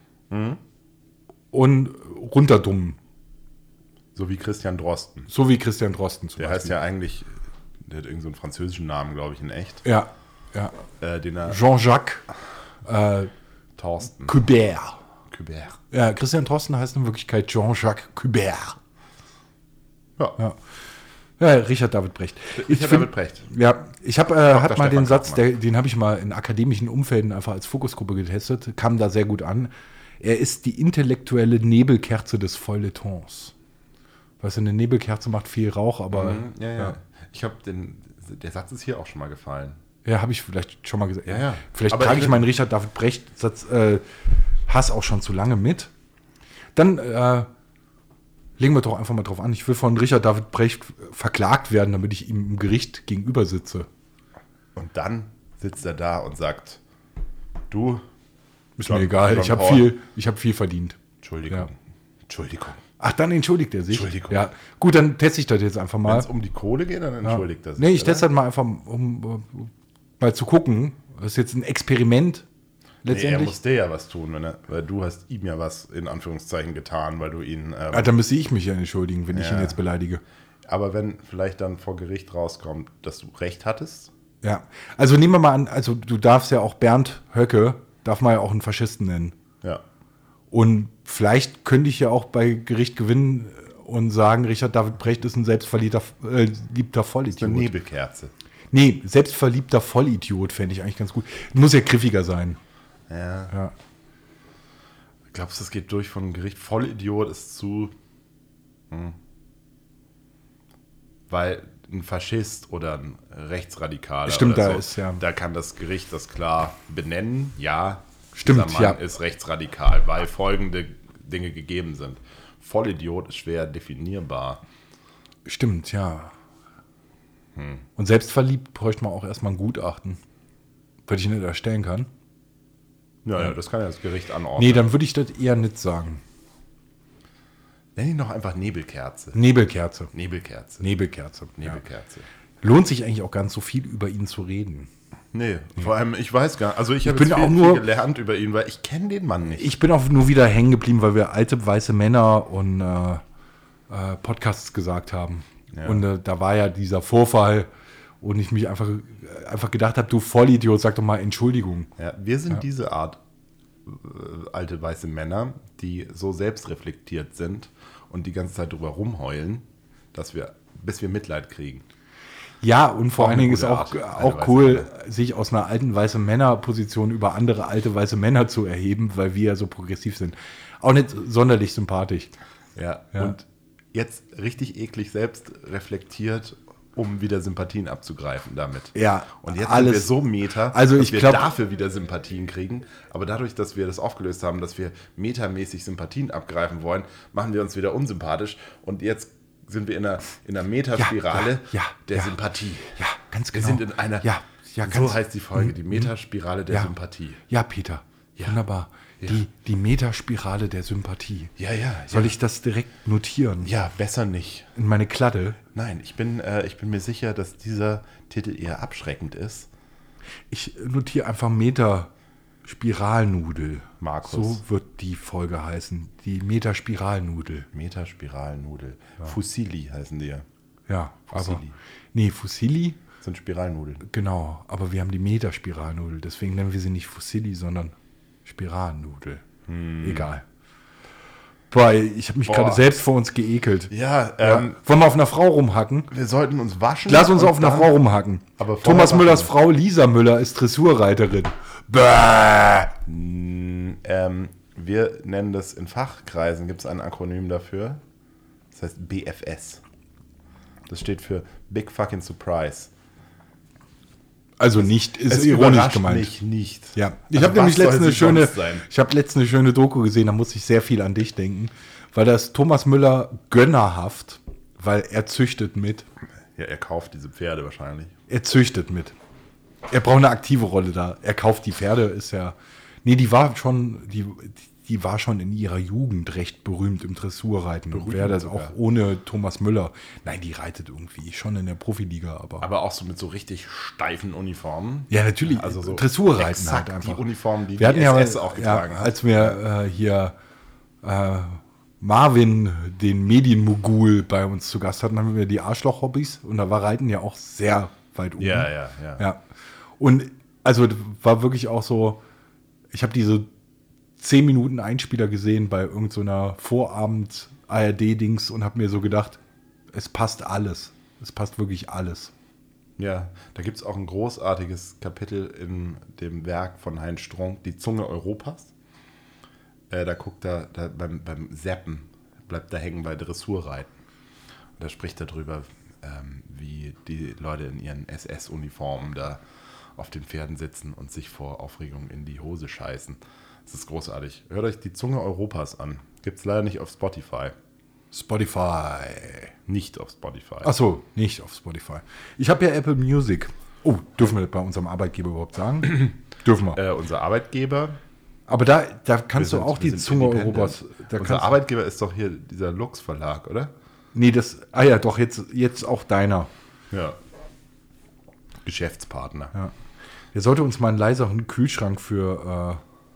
und runterdummen. So wie Christian Drosten. So wie Christian Drosten zum Der heißt ja eigentlich, der hat irgendeinen so einen französischen Namen, glaube ich, in echt. Ja, ja. Äh, den er Jean-Jacques äh, Thorsten Kubert. Kubert. Ja, Christian Drosten heißt in Wirklichkeit Jean-Jacques Kubert. Ja, Ja. Ja, Richard David Brecht. Richard find- David Brecht. Ja, ich habe äh, hat mal Stefan den Satz, Kaufmann. der, den habe ich mal in akademischen Umfelden einfach als Fokusgruppe getestet, kam da sehr gut an. Er ist die intellektuelle Nebelkerze des Feuilletons. Weißt du, eine Nebelkerze macht viel Rauch, aber Mhm, ja, ja. Ich habe den, der Satz ist hier auch schon mal gefallen. ja, habe ich vielleicht schon mal gesagt. Ja, ja. Vielleicht Aber trage ich- ich meinen Richard David Brecht Satz äh, Hass auch schon zu lange mit. Dann äh, legen wir doch einfach mal drauf an. Ich will von Richard David Brecht verklagt werden, damit ich ihm im Gericht gegenüber sitze. Und dann sitzt er da und sagt, du, Ist John- mir egal, John ich habe Paul. viel, ich hab viel verdient. Entschuldigung, Ja. Entschuldigung. Ach, dann entschuldigt er sich. Entschuldigung. Ja, gut, dann teste ich das jetzt einfach Wenn mal. es um die Kohle geht, dann entschuldigt er sich. Nee, ich oder? teste das mal einfach, um, um mal zu gucken. Das ist jetzt ein Experiment. Nee, er letztendlich. muss dir ja was tun, wenn er, weil du hast ihm ja was in Anführungszeichen getan, weil du ihn... Ähm, Ah, dann müsste ich mich ja entschuldigen, wenn ich Ja. ihn jetzt beleidige. aber wenn vielleicht dann vor Gericht rauskommt, dass du recht hattest, Ja, also nehmen wir mal an, also du darfst ja auch Bernd Höcke, darf man ja auch einen Faschisten nennen. ja, Und vielleicht könnte ich ja auch bei Gericht gewinnen und sagen, Richard David Brecht ist ein selbstverliebter äh, liebter Vollidiot. eine Nebelkerze. Nee, selbstverliebter Vollidiot fände ich eigentlich ganz gut. Muss ja griffiger sein. Ja. Ja. Glaubst du, es geht durch von Gericht? Vollidiot ist zu... Hm. Weil ein Faschist oder ein Rechtsradikaler Stimmt, oder da so, ist, ja. da kann das Gericht das klar benennen. Ja, Stimmt, dieser Mann ja. ist rechtsradikal, weil folgende Dinge gegeben sind. Vollidiot ist schwer definierbar. Stimmt, ja. Hm. Und selbstverliebt bräuchte man auch erstmal ein Gutachten, weil ich nicht erstellen kann. Ja, ja, das kann ja das Gericht anordnen. Nee, dann würde ich das eher nicht sagen. Nenn ihn doch einfach Nebelkerze. Nebelkerze. Nebelkerze. Nebelkerze. Nebelkerze. Ja. Lohnt sich eigentlich auch ganz so viel über ihn zu reden. Nee, vor allem, ich weiß gar nicht. Also ich habe bin jetzt auch viel, nur- viel gelernt über ihn, weil ich kenne den Mann nicht. Ich bin auch nur wieder hängen geblieben, weil wir alte weiße Männer und äh, äh, Podcasts gesagt haben. Ja. Und äh, da war ja dieser Vorfall und ich mich einfach, äh, einfach gedacht habe, du Vollidiot, sag doch mal Entschuldigung. Ja, wir sind diese Art äh, alte weiße Männer, die so selbstreflektiert sind und die ganze Zeit drüber rumheulen, dass wir, bis wir Mitleid kriegen. Ja, und vor Auch allen eine Dingen ist gute auch, Art, alte auch weiße cool, sich aus einer alten weißen Männerposition über andere alte weiße Männer zu erheben, weil wir ja so progressiv sind. Auch nicht sonderlich sympathisch. Ja, Ja. und jetzt richtig eklig selbst reflektiert, um wieder Sympathien abzugreifen damit. Ja, und jetzt alles- sind wir so meta, Also dass ich wir glaub- dafür wieder Sympathien kriegen. Aber dadurch, dass wir das aufgelöst haben, dass wir metamäßig Sympathien abgreifen wollen, machen wir uns wieder unsympathisch. Und jetzt sind wir in einer, in einer Metaspirale Ja, ja, ja, der ja. Sympathie. Ja, ganz Wir genau. sind in einer, Ja, ja, so ganz- heißt die Folge, die Metaspirale der Ja. Sympathie. Ja, Peter. Ja. Wunderbar. Ja. Die, die Metaspirale der Sympathie. Ja, ja. Soll ja. ich das direkt notieren? Ja, besser nicht. In meine Kladde? Nein, ich bin, äh, ich bin mir sicher, dass dieser Titel eher abschreckend ist. Ich notiere einfach Metaspiralnudel. Markus. So wird die Folge heißen. Die Metaspiralnudel. Metaspiralnudel. Fusilli heißen die ja. Ja, aber. Fusilli. Nee, Fusilli, Das sind Spiralnudeln. genau. Aber wir haben die Metaspiralnudel. Deswegen nennen wir sie nicht Fusilli, sondern Spiralnudel. Egal. Boah, ich habe mich Boah. gerade selbst vor uns geekelt. Ja, Ja. ähm, Wollen wir auf einer Frau rumhacken? wir sollten uns waschen. Lass uns und auf einer dann- Frau rumhacken. Aber vorher Thomas waschen Müllers wir. Frau Lisa Müller ist Dressurreiterin. Bäh. Ähm, wir nennen das in Fachkreisen, gibt es ein Akronym dafür. Das heißt B F S. Das steht für Big Fucking Surprise. Also nicht, ist Es ironisch überrascht gemeint. mich nicht. Ja, ich Also habe nämlich was soll letztens eine sie schöne, sonst sein? ich habe letztens eine schöne Doku gesehen, da muss ich sehr viel an dich denken, weil da ist Thomas Müller gönnerhaft, weil er züchtet mit. Ja, er kauft diese Pferde wahrscheinlich. Er züchtet mit. Er braucht eine aktive Rolle da. Er kauft die Pferde, ist ja. Nee, die war schon, die, die war schon in ihrer Jugend recht berühmt im Dressurreiten. Wäre das sogar. auch ohne Thomas Müller. Nein, die reitet irgendwie schon in der Profiliga, aber. Aber auch so mit so richtig steifen Uniformen. Ja, natürlich. Also so Dressurreiten exakt halt einfach. die Uniformen, die Wir hatten die ja, S S auch getragen ja, hat. als wir äh, hier äh, Marvin, den Medienmogul, bei uns zu Gast hatten, haben wir die Arschloch-Hobbys und da war Reiten ja auch sehr weit oben. Ja, ja, ja. Ja. Und also war wirklich auch so, ich habe diese zehn Minuten Einspieler gesehen bei irgendeiner Vorabend-A R D-Dings und habe mir so gedacht, es passt alles. Es passt wirklich alles. Ja, da gibt es auch ein großartiges Kapitel in dem Werk von Heinz Strunk, Die Zunge Europas. Äh, da guckt er da beim, beim Seppen, bleibt da hängen bei Dressurreiten. Und da spricht er drüber, ähm, wie die Leute in ihren S S-Uniformen da auf den Pferden sitzen und sich vor Aufregung in die Hose scheißen. Das ist großartig. Hört euch Die Zunge Europas an. Gibt es leider nicht auf Spotify. Spotify. Nicht auf Spotify. Ach so, nicht auf Spotify. Ich habe ja Apple Music. Oh, dürfen wir das bei unserem Arbeitgeber überhaupt sagen? Dürfen wir. Äh, unser Arbeitgeber. Aber da, da kannst Wir du sind- auch wir die sind Zunge independent. Europas. Da Unser kannst, Arbeitgeber ist doch hier dieser Lux Verlag, oder? nee, das. Ah ja, doch, jetzt, jetzt auch deiner. Ja. Geschäftspartner. Ja. Der sollte uns mal einen leiseren Kühlschrank für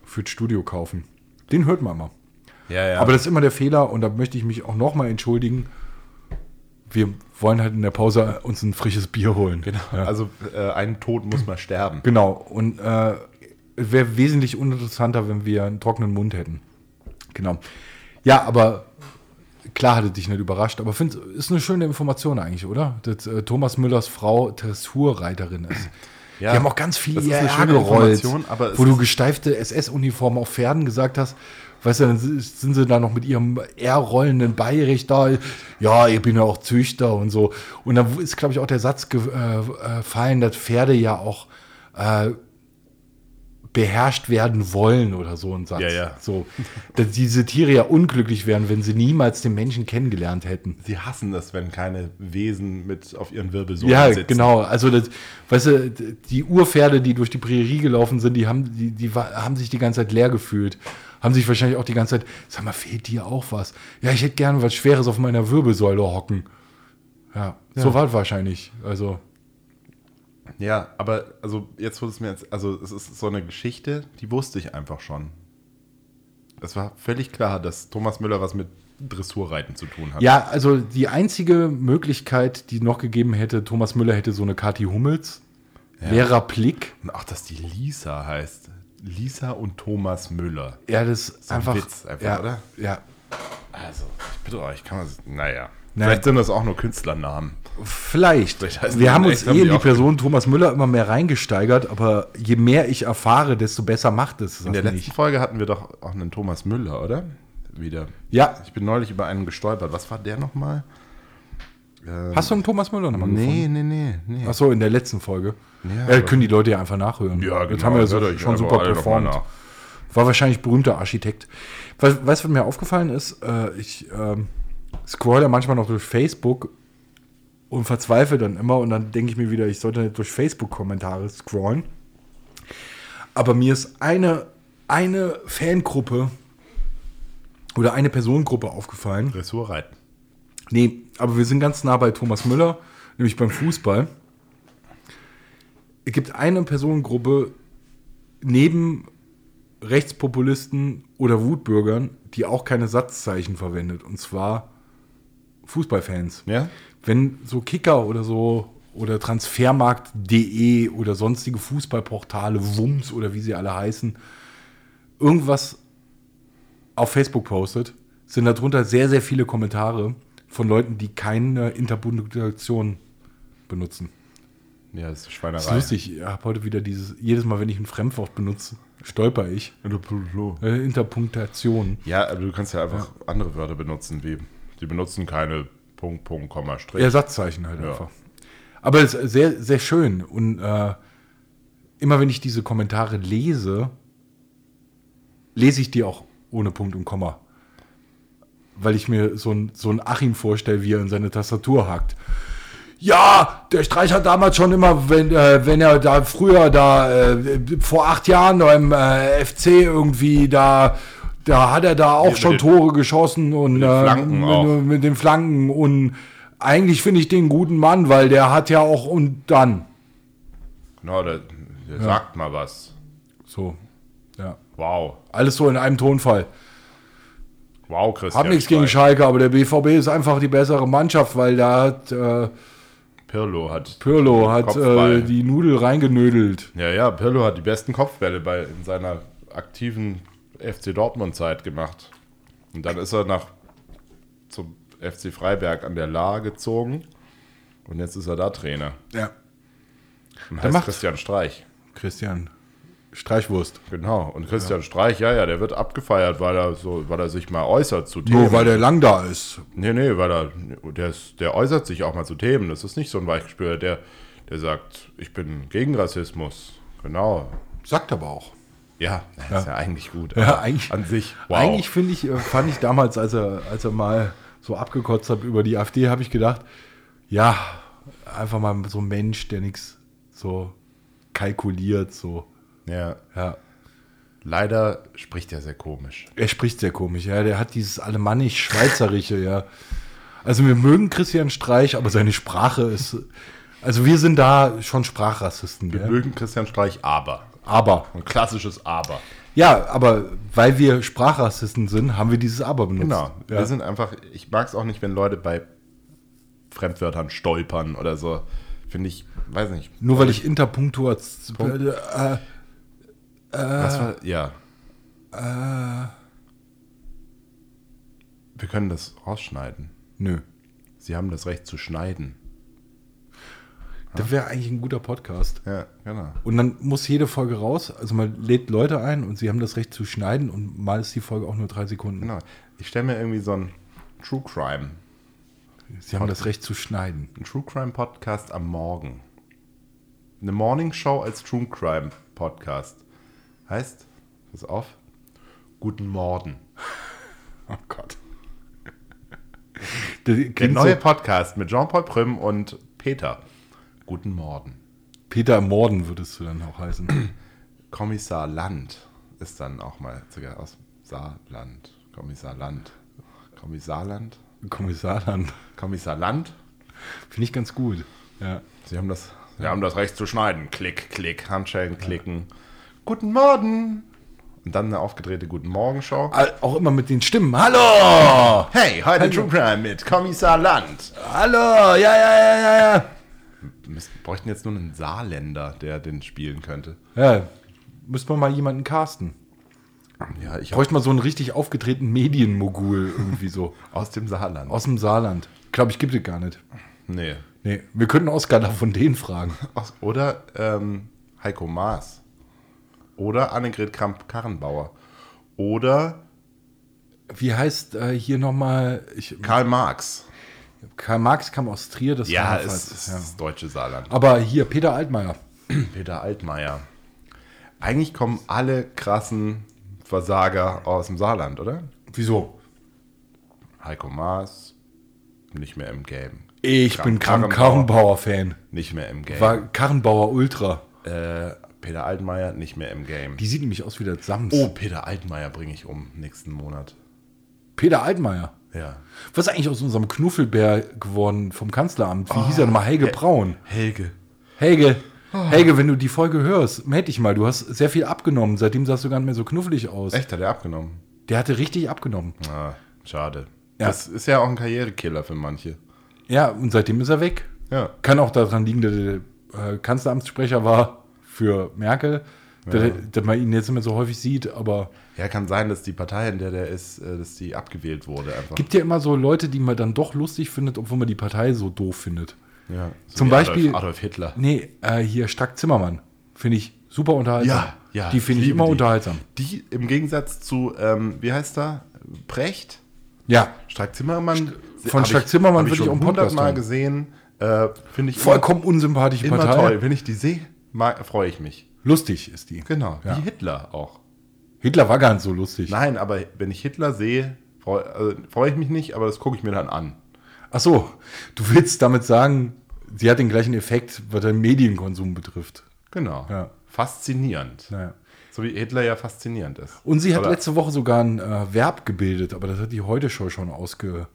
fürs Studio kaufen. Den hört man mal. Ja, ja. Aber das ist immer der Fehler und da möchte ich mich auch nochmal entschuldigen. Wir wollen halt in der Pause uns ein frisches Bier holen. Genau. Ja. Also äh, einen Tod muss man sterben. Genau. Und äh, wäre wesentlich uninteressanter, wenn wir einen trockenen Mund hätten. Genau. Ja, aber klar hat es dich nicht überrascht, aber finde ist eine schöne Information eigentlich, oder? Dass äh, Thomas Müllers Frau Dressurreiterin ist. Ja, die haben auch ganz viel das ist ihr eine Ärger schöne gerollt, Information, aber es wo du ist- gesteifte S S-Uniformen auf Pferden gesagt hast. Weißt du, dann sind sie da noch mit ihrem eher rollenden Beiricht da. Ja, ich bin ja auch Züchter und so. Und dann ist, glaube ich, auch der Satz gefallen, dass Pferde ja auch äh, beherrscht werden wollen oder so ein Satz. Ja, ja. So, dass diese Tiere ja unglücklich wären, wenn sie niemals den Menschen kennengelernt hätten. Sie hassen das, wenn keine Wesen mit auf ihren Wirbelsäulen Ja, sitzen. genau. Also, das, weißt du, die Urpferde, die durch die Prärie gelaufen sind, die haben, die, die wa- haben sich die ganze Zeit leer gefühlt. Haben sich wahrscheinlich auch die ganze Zeit, sag mal, fehlt dir auch was? Ja, ich hätte gerne was Schweres auf meiner Wirbelsäule hocken. Ja, so war es wahrscheinlich. Also, Ja, aber also jetzt wurde es mir jetzt, also es ist so eine Geschichte, die wusste ich einfach schon. Es war völlig klar, dass Thomas Müller was mit Dressurreiten zu tun hat. ja, also die einzige Möglichkeit, die noch gegeben hätte, Thomas Müller hätte so eine Kathi Hummels, Vera Plick. Und auch, dass die Lisa heißt. Lisa und Thomas Müller. Ja, das ist So ein einfach. Witz einfach, ja, oder? Ja, Also, ich bitte euch, kann man, naja. Nein. Vielleicht sind das auch nur Künstlernamen. vielleicht. Vielleicht heißen Wir die haben in uns echt, haben eh in die die auch- Person Thomas Müller immer mehr reingesteigert, aber je mehr ich erfahre, desto besser macht es das In der letzten nicht. Folge hatten wir doch auch einen Thomas Müller, oder? Wieder. Ja, Ich bin neulich über einen gestolpert. Was war der nochmal? Ähm, hast du einen Thomas Müller nochmal Nee, gefunden? nee, nee, nee. Achso, in der letzten Folge. Ja, Ja, aber- können die Leute ja einfach nachhören. Ja, genau. Das haben wir ja Hört so, euch schon einfach super alle noch mal performt. nach. War wahrscheinlich berühmter Architekt. Weißt du, was mir aufgefallen ist? Äh, ich ähm, scroll ja manchmal noch durch Facebook und verzweifle dann immer und dann denke ich mir wieder, ich sollte nicht durch Facebook-Kommentare scrollen. Aber mir ist eine, eine Fangruppe oder eine Personengruppe aufgefallen. Dressurreiten. Nee, aber wir sind ganz nah bei Thomas Müller, nämlich beim Fußball. Es gibt eine Personengruppe neben Rechtspopulisten oder Wutbürgern, die auch keine Satzzeichen verwendet. Und zwar Fußballfans. Ja? Wenn so Kicker oder so oder Transfermarkt punkt de oder sonstige Fußballportale, Wums oder wie sie alle heißen, irgendwas auf Facebook postet, sind darunter sehr, sehr viele Kommentare von Leuten, die keine Interpunktation benutzen. Ja, das ist Schweinerei. Das ist lustig, ich habe heute wieder dieses, jedes Mal, wenn ich ein Fremdwort benutze, stolper ich. Äh, Interpunktation. Ja, aber du kannst ja einfach andere Wörter benutzen, wie die benutzen keine Punkt, Punkt, Komma, Strich. Ersatzzeichen halt Ja. einfach. Aber es ist sehr, sehr schön. Und äh, immer wenn ich diese Kommentare lese, lese ich die auch ohne Punkt und Komma. Weil ich mir so ein, so ein Achim vorstelle, wie er in seine Tastatur hackt. Ja, der Streich hat damals schon immer, wenn, äh, wenn er da früher da, äh, vor acht Jahren beim äh, F C irgendwie da, da hat er da auch mit schon den- Tore geschossen und mit den äh, Flanken mit, auch. mit den Flanken und eigentlich finde ich den einen guten Mann, weil der hat ja auch und dann. Genau, der, der sagt mal was. So, ja. Wow. Alles so in einem Tonfall. Wow, Christian. Hab nichts gegen Streich. Schalke, aber der B V B ist einfach die bessere Mannschaft, weil da hat äh, Pirlo hat. Pirlo hat Kopfball. äh, die Nudel reingenödelt. Ja, ja, Pirlo hat die besten Kopfbälle bei, in seiner aktiven F C Dortmund-Zeit gemacht. Und dann ist er nach zum F C Freiberg an der Lahr gezogen. Und jetzt ist er da Trainer. Ja. Und Der heißt macht- Christian Streich. Christian Streichwurst. Genau. Und Christian Streich, ja, ja, der wird abgefeiert, weil er so, weil er sich mal äußert zu Themen. Nur weil der lang da ist. Nee, nee, weil er, der, ist, der äußert sich auch mal zu Themen. Das ist nicht so ein Weichgespür, der, der sagt, ich bin gegen Rassismus. Genau. Sagt aber auch. Ja, das ist ja eigentlich gut. Ja, aber eigentlich- An sich, wow. Eigentlich finde ich, äh, fand ich damals, als er, als er mal so abgekotzt hat über die AfD, habe ich gedacht, ja, einfach mal so ein Mensch, der nichts so kalkuliert, so. Ja, Ja. leider spricht er sehr komisch. Er spricht sehr komisch, ja. Der hat dieses alemannisch-schweizerische, ja. Also wir mögen Christian Streich, aber seine Sprache ist. Also wir sind da schon Sprachrassisten, Wir gell? mögen Christian Streich, aber. Aber. Ein klassisches Aber. Ja, aber weil wir Sprachrassisten sind, haben wir dieses Aber benutzt. Genau. Ja. Wir sind einfach, ich mag es auch nicht, wenn Leute bei Fremdwörtern stolpern oder so. Finde ich, weiß nicht. Nur weil ich Interpunktuation. Punkt. Äh, Was war, ja. äh, Wir können das rausschneiden. nö. Sie haben das Recht zu schneiden. Das wäre eigentlich ein guter Podcast. Ja, genau. Und dann muss jede Folge raus. Also man lädt Leute ein und sie haben das Recht zu schneiden und mal ist die Folge auch nur drei Sekunden. Genau. Ich stelle mir irgendwie so einen True Crime, Sie haben das Recht zu schneiden. einen True Crime Podcast am Morgen. Eine Morning Show als True Crime Podcast. Heißt, pass auf, Guten Morgen. Oh Gott. Der, Der neue Podcast mit Jean-Paul Prüm und Peter. Guten Morgen. Peter im Morden würdest du dann auch heißen. Kommissar Land ist dann auch mal sogar aus Saarland. Kommissar Land. Kommissarland? Kommissarland. Kommissar Land? Finde ich ganz gut. Ja. Sie haben das, Sie haben das Recht zu schneiden. Klick, klick, Handschellen klicken. Guten Morgen. Und dann eine aufgedrehte Guten Morgen Show. Auch immer mit den Stimmen. Hallo! Hey, heute Hallo. True Crime mit Kommissar Land. Hallo! Ja, ja, ja, ja, ja. Wir bräuchten jetzt nur einen Saarländer, der den spielen könnte. Ja, müsste man mal jemanden casten. Ja, ich hab Bräuchte mal so einen richtig aufgetretenen Medienmogul irgendwie so. aus dem Saarland. Aus dem Saarland. Glaube ich, gibt es gar nicht. Nee. Nee, wir könnten Oskar da von denen fragen. Aus, oder ähm, Heiko Maas. Oder Annegret Kramp-Karrenbauer. Oder Wie heißt äh, hier nochmal? Karl Marx. Karl Marx kam aus Trier, das Ja, war es fast- ist ja. das deutsche Saarland. Aber hier, Peter Altmaier. Peter Altmaier. Eigentlich kommen alle krassen Versager aus dem Saarland, oder? Wieso? Heiko Maas, nicht mehr im Game. Ich Kram- bin Kram Karrenbauer. Karrenbauer-Fan. Nicht mehr im Game. War Karrenbauer Ultra. äh, Peter Altmaier, nicht mehr im Game. Die sieht nämlich aus wie der Sams. Oh, Peter Altmaier bringe ich um nächsten Monat. Peter Altmaier. Ja. Was ist eigentlich aus unserem Knuffelbär geworden vom Kanzleramt? Wie hieß er nochmal? Helge Hel- Braun. Helge. Helge, Helge, wenn du die Folge hörst, meld dich mal. Du hast sehr viel abgenommen. Seitdem sahst du gar nicht mehr so knuffelig aus. Echt, hat er abgenommen? Der hatte richtig abgenommen. Ah, schade. Ja. Das ist ja auch ein Karrierekiller für manche. Ja, und seitdem ist er weg. Ja. Kann auch daran liegen, dass er äh, Kanzleramtssprecher war für Merkel. Dass, er- dass man ihn jetzt nicht mehr so häufig sieht, aber Ja, kann sein, dass die Partei, in der der ist, äh, dass die abgewählt wurde. Einfach. gibt ja immer so Leute, die man dann doch lustig findet, obwohl man die Partei so doof findet. Ja, so Zum wie Beispiel- Adolf, Adolf Hitler. Nee, äh, hier Strack Zimmermann. Finde ich super unterhaltsam. Ja, ja, Die finde ich ich liebe immer die. unterhaltsam. Die im Gegensatz zu, ähm, wie heißt er? Precht? Ja, Strack Zimmermann. von hab Strack ich- Zimmermann hab ich würde ich schon auch einen Podcast hundertmal hören. gesehen. Äh, Finde ich vollkommen unsympathische immer, immer Partei. toll. Wenn ich die sehe, freue ich mich. Lustig ist die. Genau, Ja. wie Hitler auch. Hitler war gar nicht so lustig. Nein, aber wenn ich Hitler sehe, freue also, freu ich mich nicht, aber das gucke ich mir dann an. Ach so, du willst damit sagen, sie hat den gleichen Effekt, was den Medienkonsum betrifft. Genau. Ja. Faszinierend. Naja. So wie Hitler ja faszinierend ist. Und sie hat Oder- letzte Woche sogar ein äh, Verb gebildet, aber das hat die Heute-Show schon ausgemergelt.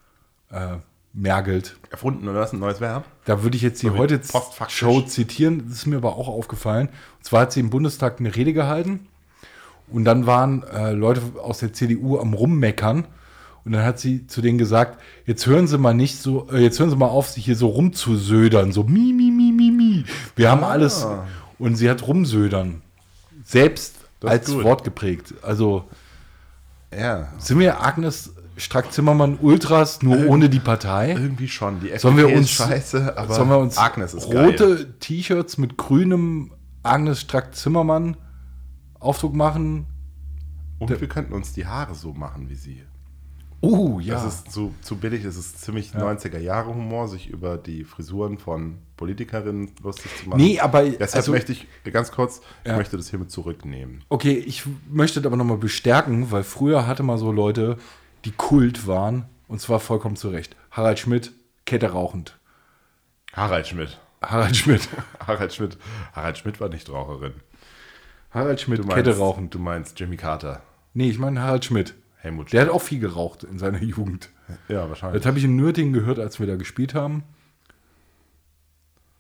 Äh, Erfunden, oder was? Ein neues Verb? Da würde ich jetzt die So wie Heute-Show postfaktisch. zitieren. Das ist mir aber auch aufgefallen. Und zwar hat sie im Bundestag eine Rede gehalten. Und dann waren äh, Leute aus der C D U am Rummeckern. Und dann hat sie zu denen gesagt, jetzt hören Sie mal nicht so, äh, jetzt hören Sie mal auf, sich hier so rumzusödern. So mi, mi, mi, mi, mi. Wir haben Ah. alles. Und sie hat rumsödern. Selbst Das ist als gut. Wort geprägt. Also Ja. sind wir Agnes Strack-Zimmermann Ultras, nur ohne die Partei? Irgendwie schon. Die F D P Sollen wir ist uns, scheiße, aber sollen wir uns Agnes ist rote geil. T-Shirts mit grünem Agnes Strack-Zimmermann Aufdruck machen? Und wir könnten uns die Haare so machen wie sie. Oh, ja. Das ist zu, zu billig, das ist ziemlich neunziger-Jahre-Humor, sich über die Frisuren von Politikerinnen lustig zu machen. Nee, aber- Deshalb also- möchte ich, ganz kurz, Ja. ich möchte das hiermit zurücknehmen. Okay, ich möchte das aber nochmal bestärken, weil früher hatte man so Leute, die Kult waren, und zwar vollkommen zu Recht. Harald Schmidt, Kette rauchend. Harald Schmidt. Harald Schmidt. Harald Schmidt. Harald Schmidt war nicht Raucherin. Harald Schmidt, Du meinst, Kette rauchend. Du meinst Jimmy Carter. Nee, ich meine Harald Schmidt. Helmut Der Schmidt. hat auch viel geraucht in seiner Jugend. Ja, wahrscheinlich. Das habe ich in Nürtingen gehört, als wir da gespielt haben.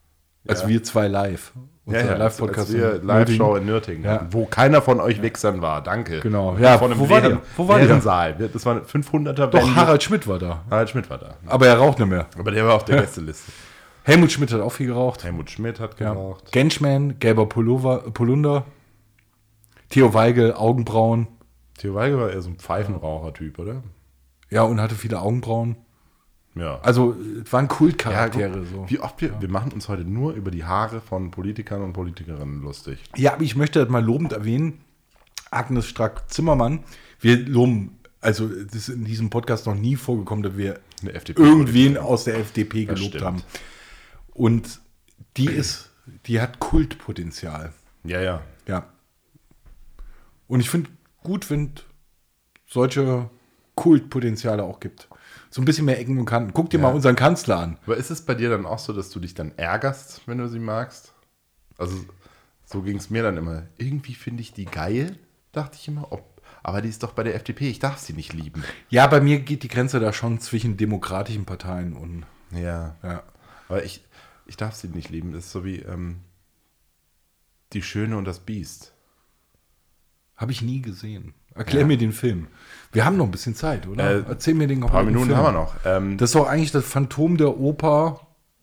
Also Ja. wir zwei live. Unser Ja, ja, Live-Podcast. als wir in Live-Show Nürtingen. in Nürtingen Ja. hatten, wo keiner von euch Wichsern war. Danke. Genau. Ja, Vor einem wo war leeren, der? Wo war der? leeren Saal. Wir- Das war ein fünfhunderter Doch, Venue. Harald Schmidt war da. Harald Schmidt war da. Aber er raucht nicht mehr. Aber der war auf der Gästeliste. Helmut Schmidt hat auch viel geraucht. Helmut Schmidt hat Ja. geraucht. Genschman, gelber Pullover, Polunder. Theo Weigel, Augenbrauen. Theo Weigel war eher so ein Pfeifenraucher-Typ, oder? Ja, und hatte viele Augenbrauen. Ja. Also, es waren Ja, Kultcharaktere. guck, so. Wie oft wir, wir machen uns heute nur über die Haare von Politikern und Politikerinnen lustig. Ja, aber ich möchte das mal lobend erwähnen. Agnes Strack-Zimmermann. Wir loben, also es ist in diesem Podcast noch nie vorgekommen, dass wir Eine F D P. irgendwen aus der F D P Das gelobt stimmt. haben. Und die ist, die hat Kultpotenzial. Ja, ja. Ja. Und ich finde gut, wenn es solche Kultpotenziale auch gibt. So ein bisschen mehr Ecken und Kanten. Guck dir Ja. mal unseren Kanzler an. Aber ist es bei dir dann auch so, dass du dich dann ärgerst, wenn du sie magst? Also, so ging es mir dann immer. Irgendwie finde ich die geil, dachte ich immer. Ob, aber die ist doch bei der F D P, ich darf sie nicht lieben. Ja, bei mir geht die Grenze da schon zwischen demokratischen Parteien und Ja. ja. Aber ich, ich darf sie nicht lieben. Das ist so wie ähm, Die Schöne und das Biest. Habe ich nie gesehen. Erklär Ja. mir den Film. Wir haben noch ein bisschen Zeit, oder? Äh, Erzähl mir den Ein paar kompletten Minuten Film. haben wir noch. Ähm, Das ist doch eigentlich das Phantom der Oper.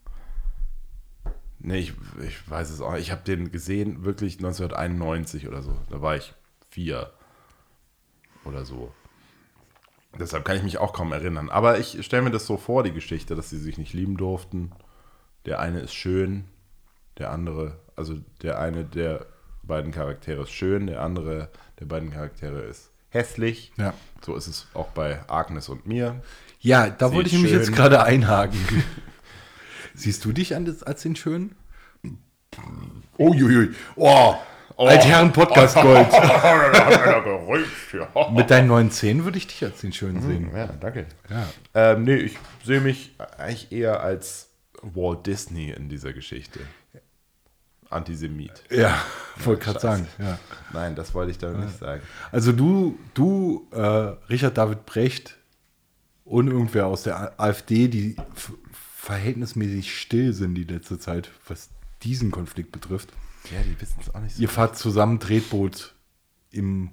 nee, ich, ich weiß es auch. Ich habe den gesehen wirklich neunzehnhunderteinundneunzig oder so. Da war ich vier oder so. Deshalb kann ich mich auch kaum erinnern. Aber ich stelle mir das so vor, die Geschichte, dass sie sich nicht lieben durften. Der eine ist schön, der andere, also der eine der beiden Charaktere ist schön, der andere der beiden Charaktere ist hässlich. Ja. So ist es auch bei Agnes und mir. Ja, da Sie wollte ich ist nämlich schön. jetzt gerade einhaken. Siehst du dich an, als den Schönen? Uiuiui. Oh, Oh. Altherren-Podcast Gold. Gerücht, ja. Mit deinen neuen Zähnen würde ich dich als den Schönen sehen. Ja, danke. Ja. Ähm, nee, ich sehe mich eigentlich eher als Walt Disney in dieser Geschichte. Antisemit. Ja, wollte gerade Scheiße. sagen. Ja. Nein, das wollte ich damit nicht sagen. Also du, du, äh, Richard David Brecht und irgendwer aus der AfD, die f- verhältnismäßig still sind die letzte Zeit, was diesen Konflikt betrifft. Ja, die wissen es auch nicht so. Ihr fahrt zusammen Tretboot im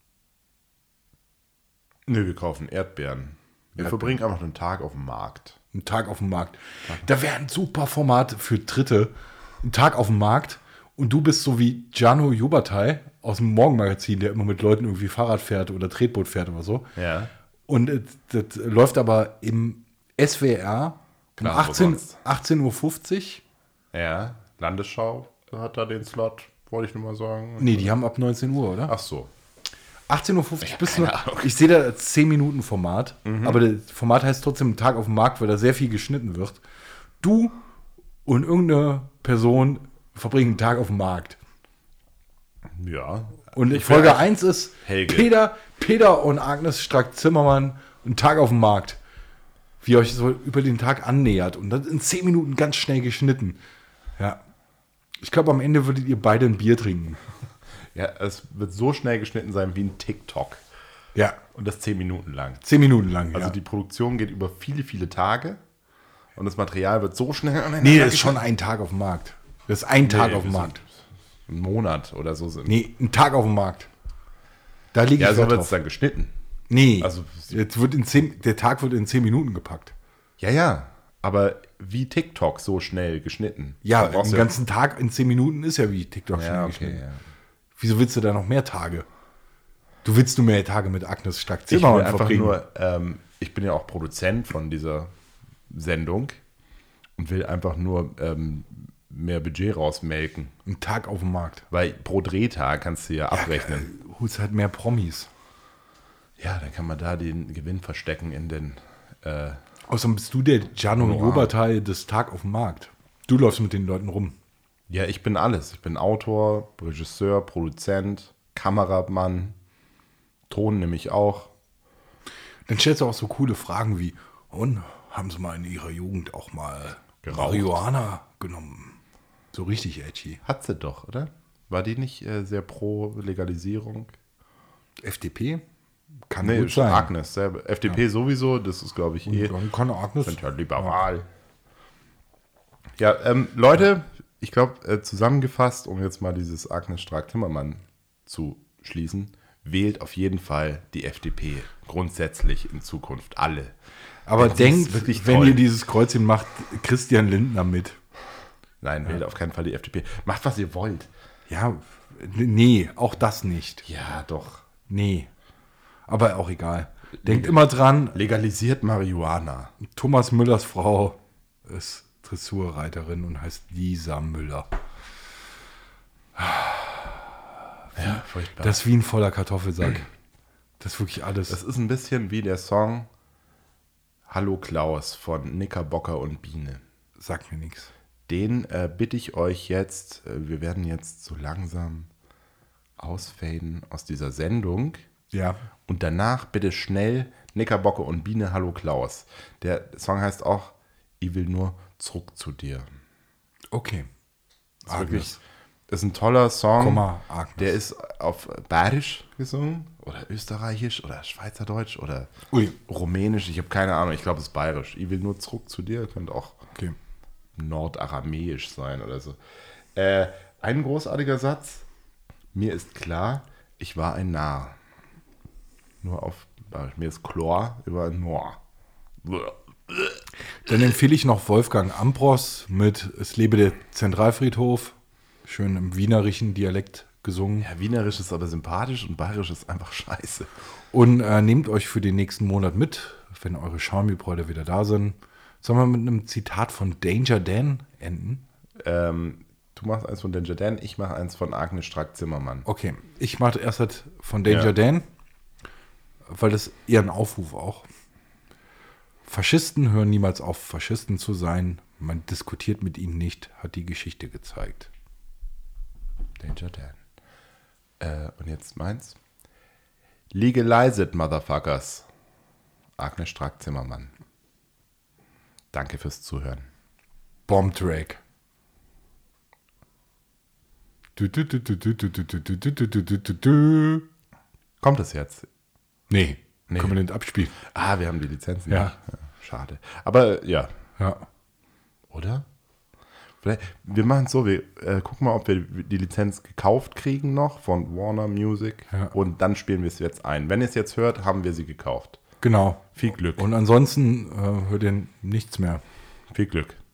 Nö, wir kaufen Erdbeeren. Wir Erdbeeren. verbringen einfach einen Tag auf dem Markt. einen Tag auf dem Markt. Da wäre ein super Format für Dritte. Ein Tag auf dem Markt und du bist so wie Gianno Jobertei aus dem Morgenmagazin, der immer mit Leuten irgendwie Fahrrad fährt oder Tretboot fährt oder so. Ja. Und äh, das läuft aber im S W R um Klar, wo achtzehn, sonst? achtzehn Uhr fünfzig. Ja, Landesschau hat da den Slot, wollte ich nur mal sagen. Nee, die haben ab neunzehn Uhr, oder? Ach so. achtzehn Uhr fünfzig bis keine nur. Ahnung. Ich sehe da als zehn Minuten Format, aber das Format heißt trotzdem Tag auf dem Markt, weil da sehr viel geschnitten wird. Du und irgendeine Person verbringen einen Tag auf dem Markt. Ja. Und Ich Folge wär- eins ist Helge. Peter, Peter und Agnes Strack-Zimmermann, ein Tag auf dem Markt. Wie ihr euch so über den Tag annähert. Und das in zehn Minuten ganz schnell geschnitten. Ja. Ich glaube, am Ende würdet ihr beide ein Bier trinken. Ja, es wird so schnell geschnitten sein wie ein TikTok. Ja. Und das zehn Minuten lang. Zehn Minuten lang. Also ja. die Produktion geht über viele, viele Tage. Und das Material wird so schnell. Nee, das ist schon ein Tag auf dem Markt. Das ist ein Tag Nee, auf dem wir Markt. sind Ein Monat oder so sind. Nee, ein Tag auf dem Markt. Da liege Ja, ich so Wert wird es drauf. dann geschnitten. Nee, Also- jetzt wird in zehn, der Tag wird in zehn Minuten gepackt. Ja, ja. Aber wie TikTok so schnell geschnitten. Ja, Da brauchst den du- ganzen Tag in zehn Minuten ist ja wie TikTok schnell Ja, okay. geschnitten. Ja. Wieso willst du da noch mehr Tage? Du willst nur mehr Tage mit Agnes Ich will Strack-Zimmermann einfach verbringen. nur, ähm, ich bin ja auch Produzent von dieser Sendung und will einfach nur ähm, mehr Budget rausmelken. Ein Tag auf dem Markt. Weil pro Drehtag kannst du ja abrechnen. Holst halt mehr Promis. Ja, dann kann man da den Gewinn verstecken in den. Äh, Außerdem bist du der Gianno Honorar. Jobertei des Tag auf dem Markt. Du läufst mit den Leuten rum. ja, ich bin alles. Ich bin Autor, Regisseur, Produzent, Kameramann, Ton nehme ich auch. Dann stellst du auch so coole Fragen wie, und haben sie mal in ihrer Jugend auch mal Geraucht. Marihuana genommen? So richtig edgy. Hat sie doch, oder? War die nicht äh, sehr pro Legalisierung? F D P? Kann Nee, gut sein. Agnes selber. F D P sowieso, das ist, glaube ich, eh. Dann kann Agnes. Sind ja liberal. Ja, ähm, Leute, ich glaube, äh, zusammengefasst, um jetzt mal dieses Agnes Strack-Zimmermann zu schließen, wählt auf jeden Fall die F D P grundsätzlich in Zukunft alle. Aber Das ist denkt, wirklich wenn toll. ihr dieses Kreuzchen macht, Christian Lindner mit. Nein, wählt auf keinen Fall die F D P. Macht, was ihr wollt. Ja, nee, auch das nicht. Ja, doch. Nee. Aber auch egal. Denkt immer dran, Legalisiert Marihuana. Thomas Müllers Frau ist Dressurreiterin und heißt Lisa Müller. Ja, furchtbar. Das ist wie ein voller Kartoffelsack. Das ist wirklich alles. Das ist ein bisschen wie der Song Hallo Klaus von Knickerbocker und Biene. sagt mir nichts. Den äh, bitte ich euch jetzt, äh, wir werden jetzt so langsam ausfaden aus dieser Sendung. Ja. Und danach bitte schnell Knickerbocker und Biene Hallo Klaus. Der Song heißt auch Ich will nur zurück zu dir. Okay. Das ist wirklich, das ist ein toller Song. Komma, Agnes. Der ist auf Bayerisch gesungen oder Österreichisch oder Schweizerdeutsch oder Ui. Rumänisch. Ich habe keine Ahnung. Ich glaube, es ist Bayerisch. Ich will nur zurück zu dir. Könnte auch Okay. Nordaramäisch sein oder so. Äh, ein großartiger Satz. Mir ist klar, ich war ein Narr. Nur auf Bayerisch. Mir ist klar, ich war ein Narr. Dann empfehle ich noch Wolfgang Ambros mit Es lebe der Zentralfriedhof. Schön im wienerischen Dialekt gesungen. Ja, Wienerisch ist aber sympathisch und Bayerisch ist einfach scheiße. Und äh, nehmt euch für den nächsten Monat mit, wenn eure Schaumgebräude wieder da sind. Sollen wir mit einem Zitat von Danger Dan enden? Ähm, du machst eins von Danger Dan, ich mache eins von Agnes Strack-Zimmermann. Okay, ich mache erst das von Danger Ja. Dan, weil das eher ein Aufruf auch. Faschisten hören niemals auf, Faschisten zu sein. Man diskutiert mit ihnen nicht, hat die Geschichte gezeigt. Danger Dan. Äh, und jetzt meins. Legalize it, Motherfuckers. Agnes Strack-Zimmermann. Danke fürs Zuhören. Bombtrack. Du, du, du, du, du, du, du, du, du, du, du, du, du, du. Kommt es jetzt? Nee, Nee. können wir nicht abspielen. Ah, wir haben die Lizenzen Ja. nicht. Ja, schade. Aber ja, Ja. oder? Vielleicht, wir machen es so, wir äh, gucken mal, ob wir die Lizenz gekauft kriegen noch von Warner Music Ja. und dann spielen wir es jetzt ein. Wenn ihr es jetzt hört, haben wir sie gekauft. Genau. Viel Glück. Und ansonsten äh, hört ihr nichts mehr. Viel Glück.